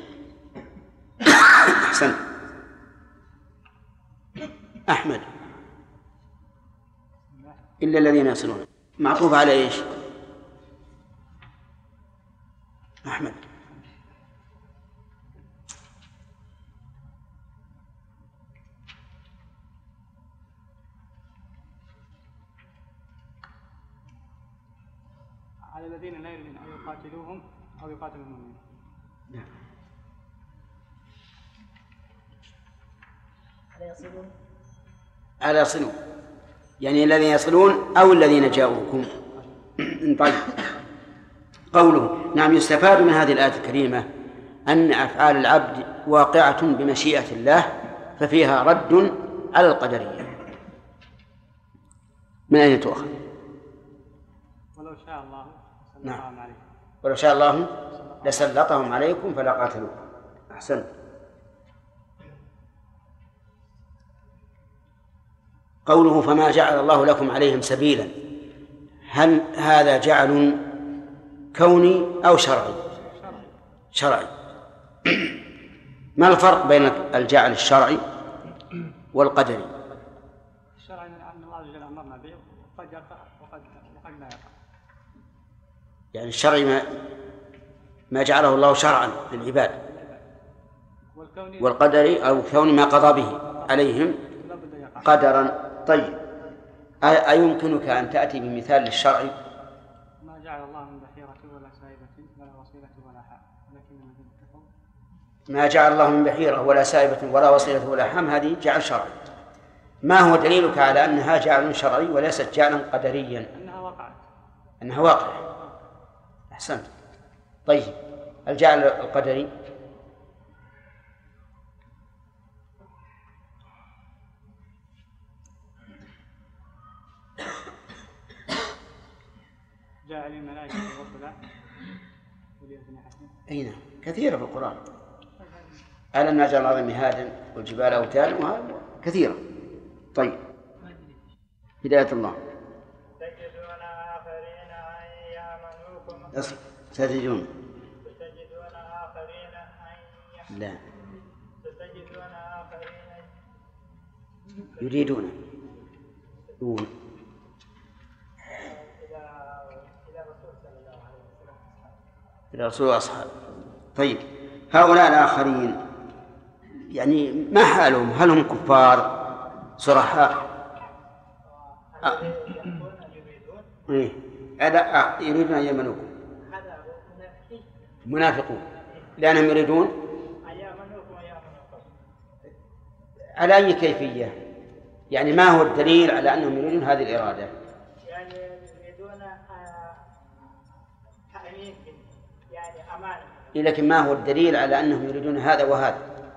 أحسن. أحمد. إلا الذين يصلون معطوف على إيش؟ أحمد. على الذين لا يريدون أن يقاتلوهم أو يقاتلوا المؤمنين. نعم. على يصلون يعني الذين يصلون أو الذين جاءوكم. طيب، قوله نعم يستفاد من هذه الآية الكريمة أن أفعال العبد واقعة بمشيئة الله، ففيها رد على القدرية. من أين تؤخذ؟ ولو شاء الله نعم. ولو شاء الله لسلطهم عليكم فلا قاتلوكم. أحسن. قوله فما جعل الله لكم عليهم سبيلا، هل هذا جعل كوني أو شرعي؟ شرعي. ما الفرق بين الجعل الشرعي والقدري؟ الشرعي أن الله جل أمرنا به وقد يقع وقد لا يقع. يعني الشرعي ما جعله الله شرعا للعباد، والقدري أو كون ما قضى به عليهم قدرا. طيب، أيمكنك أن تأتي بمثال للشرع؟ ما جعل الله من بحيرة ولا سائبة ولا وصيلة ولا حام، ولكن الذين كفروا. ما جعل الله من بحيرة ولا سائبة ولا وصيلة ولا حام، هذه جعل شرعي. ما هو دليلك على أنها جعل شرعي وليست جعلا قدريا؟ أنها وقعت. أنها واقعة. أحسنت. طيب، الجعل القدري؟ جاء للملائكة رسلا أولي أجنحة. أي نعم، كثيرة في القرآن. ألم نجعل الأرض مهادا والجبال أوتادا، كثيرة. طيب، هداية الله. تجدون آخرين أن يأمنوكم. ستجدون. تجدون آخرين أن لا. تجدون آخرين يريدون. إلى رسول وأصحابه. طيب، هؤلاء الآخرين يعني ما حالهم؟ هل هم كفار صرحاء؟ يريدون أن يأمنوكم. منافقون، لأنهم يريدون على أي كيفية؟ يعني ما هو الدليل على أنهم يريدون هذه الإرادة؟ يعني يريدون تأمين، يعني أمانة. لكن ما هو الدليل على أنهم يريدون هذا وهذا؟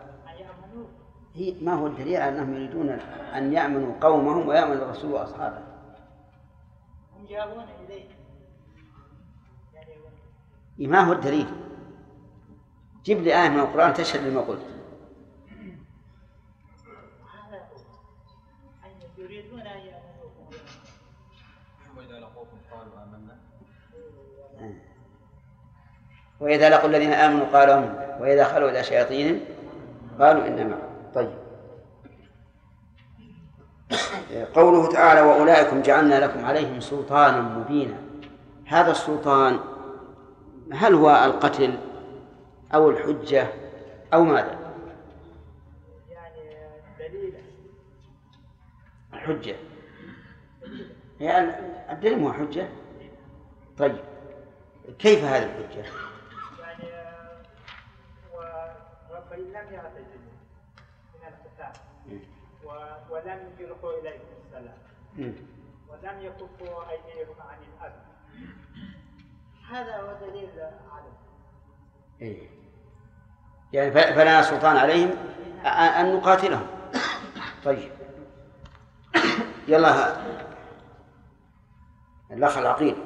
ما هو الدليل على أنهم يريدون أن يأمنوا قومهم ويأمن الرسول وأصحابه؟ هم جابون إليه. ما هو الدليل؟ جيب لي آية من القرآن تشهد لما قلت. يريدون أن يأمنوكم. وإذا لقوكم قالوا آمنا. وإذا لقوا الذين آمنوا قالوا آمنا وإذا خلوا إلى شياطينهم قالوا إنا معكم. طيب، قوله تعالى وأولئكم جعلنا لكم عليهم سلطانا مبينا، هذا السلطان هل هو القتل أو الحجة أو ماذا؟ يعني دليل الحجة، يعني الدليل هو حجة. طيب، كيف هذه الحجة؟ يعني فإن لم يعتزلوا من القتال ولم يلقوا إليكم السلام ولم يكفوا أيديهم عن الأذى، هذا هو دليل على يعني فلا سلطان عليهم أن نقاتلهم. طيب يلا الأخ العقيل.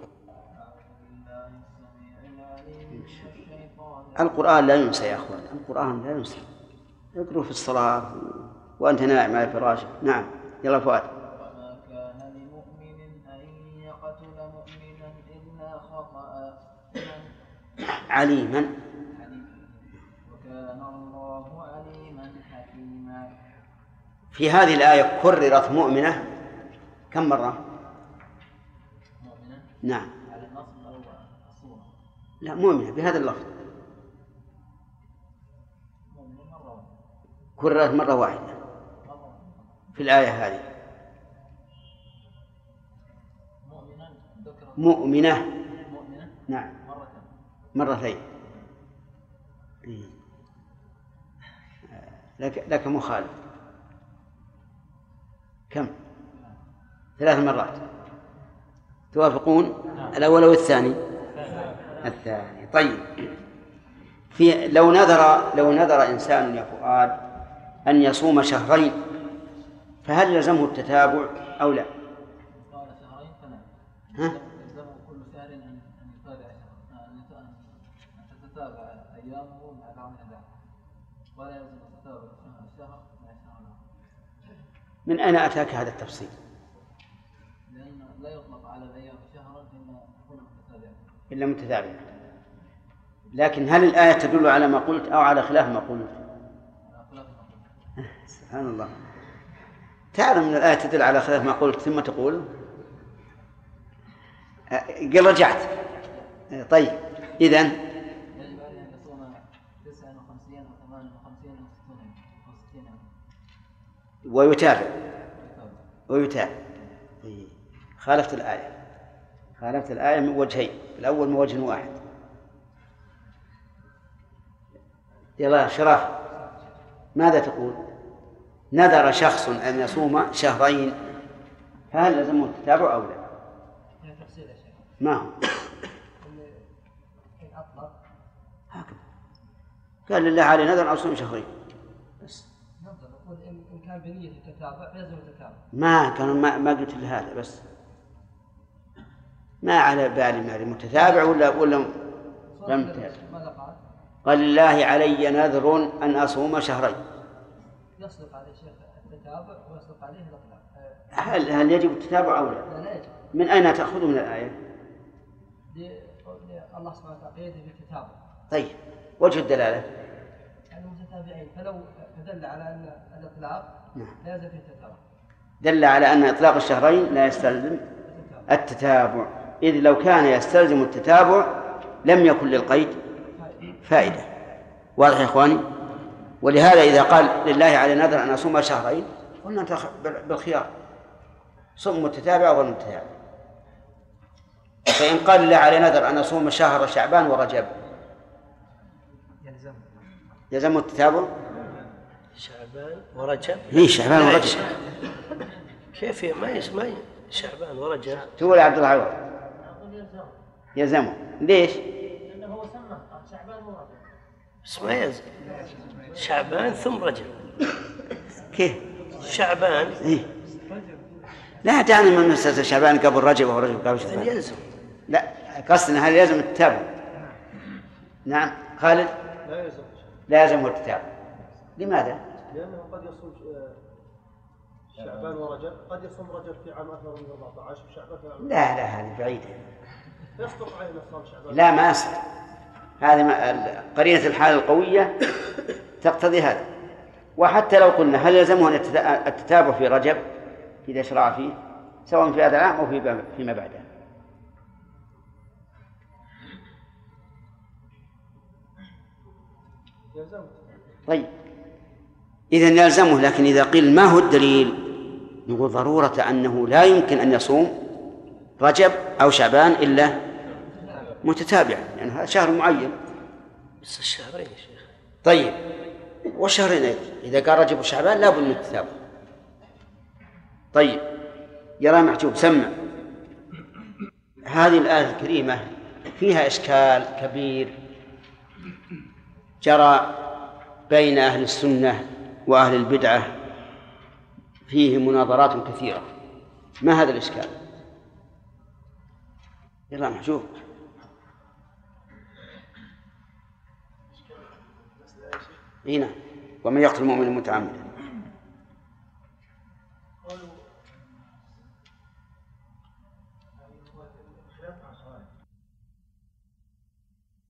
القرآن لا ينسى يا أخوان، القرآن لا ينسى، اقرأوا في الصلاة وأنت نائم على فراشك. نعم يلا فؤاد. وما كان لمؤمن أن يقتل مؤمنا إلا خطأ عليما، وكان الله عليما حكيما. في هذه الآية كررت مؤمنة كم مرة؟ مؤمنة؟ نعم. على النص أو الصورة؟ لا، مؤمنة بهذا اللفظ كررت مرة واحدة في الآية هذه. مؤمنة نعم مرتين. لك مخالف كم؟ 3 مرات. توافقون؟ الأول أو الثاني؟ الثاني. طيب لو نذر إنسان يا فؤاد أن يصوم شهرين فهل يلزمه التتابع أو لا؟ قال شهرين فلا. يلزمه كل شهر أن يتابع أن تتتابع أيامه مع بعض الأعداد، ولا يلزم التتابع شهر مع شهر. من أين أتاك هذا التفصيل؟ لأن لا يطلق على الأيام شهرا إلا متتابعا. لكن هل الآية تدل على ما قلت أو على خلاف ما قلت؟ سبحان الله، تعلم أن الآية تدل على خلاف ما قلت ثم تقول قل رجعت. طيب إذن يجب عليه أن يصوم 59 و 58 و 60 ويتابع. خالفت الآية من وجهين، الأول من وجه واحد. يلا شرف ماذا تقول؟ نذر شخص أن يصوم شهرين فهل لزمه التتابع أو لا؟ ما هو؟ هكذا قال لله علي نذر أن أصوم شهرين بس. نقول إن كان بنية التتابع فلازم التتابع. ما كانوا ما قلت لهذا بس، ما على بالي ما متتابع ولا لم تتابع. قال لله علي نذر أن أصوم شهرين. يصدق عليه شيخ التتابع ويصدق عليه الإطلاق. هل يجب التتابع أو لا؟ لا يجب. من أين تأخذ من الآية؟ الله سبحانه وتعالى قيده بالتتابع. طيب وجه الدلالة؟ يعني متتابعين، فلو دل على أن الإطلاق لازم في التتابع. دل على أن إطلاق الشهرين لا يستلزم التتابع، إذ لو كان يستلزم التتابع لم يكن للقيد فائدة. واضح يا إخواني؟ ولهذا إذا قال لله على نذر أن أصوم شهرين قلنا أنت بالخيار، صم متتابع وغير متتابع. فإن قال لله على نذر أن أصوم شهر شعبان ورجب يلزم التتابع. شعبان ورجب؟ هي شعبان ورجب كيف ما شعبان ورجب؟ تقول يا عبد الله عوض يلزمه. ليش؟ لأنه هو سمى شعبان ورجب. بس ما يلزم شعبان ثم رجب. كيف؟ شعبان إيه؟ لا تعني من مسألة شعبان قبل رجب ورجب قبل شعبان. يلزم. لا قصدنا هل يلزم التتابع؟ نعم خالد. لا يلزم التتابع. لماذا؟ لأنه قد يصوم شعبان ورجب، قد يصوم رجب في عام 2014 وشعبان في عام. لا هذه بعيدة. يصدق عليه صوم شعبان. لا ما يصدق، هذه قرينة الحال القوية تقتضي هذا. وحتى لو قلنا هل يلزمه التتابع في رجب إذا شرع فيه سواء في هذا العام أو فيما بعده. طيب إذن يلزمه، لكن إذا قيل ما هو الدليل نقول ضرورة أنه لا يمكن أن يصوم رجب أو شعبان متتابعا يعني هذا شهر معين. بس الشهرين يا شيخ. طيب والشهرين أيضا إذا قال رجب وشعبان لا بد من التتابع. طيب يا محجوب سمع. هذه الآية الكريمة فيها إشكال كبير جرى بين أهل السنة وأهل البدعة، فيه مناظرات كثيرة. ما هذا الإشكال؟ يلا محجوب. هنا ومن يقتل المؤمن متعمدا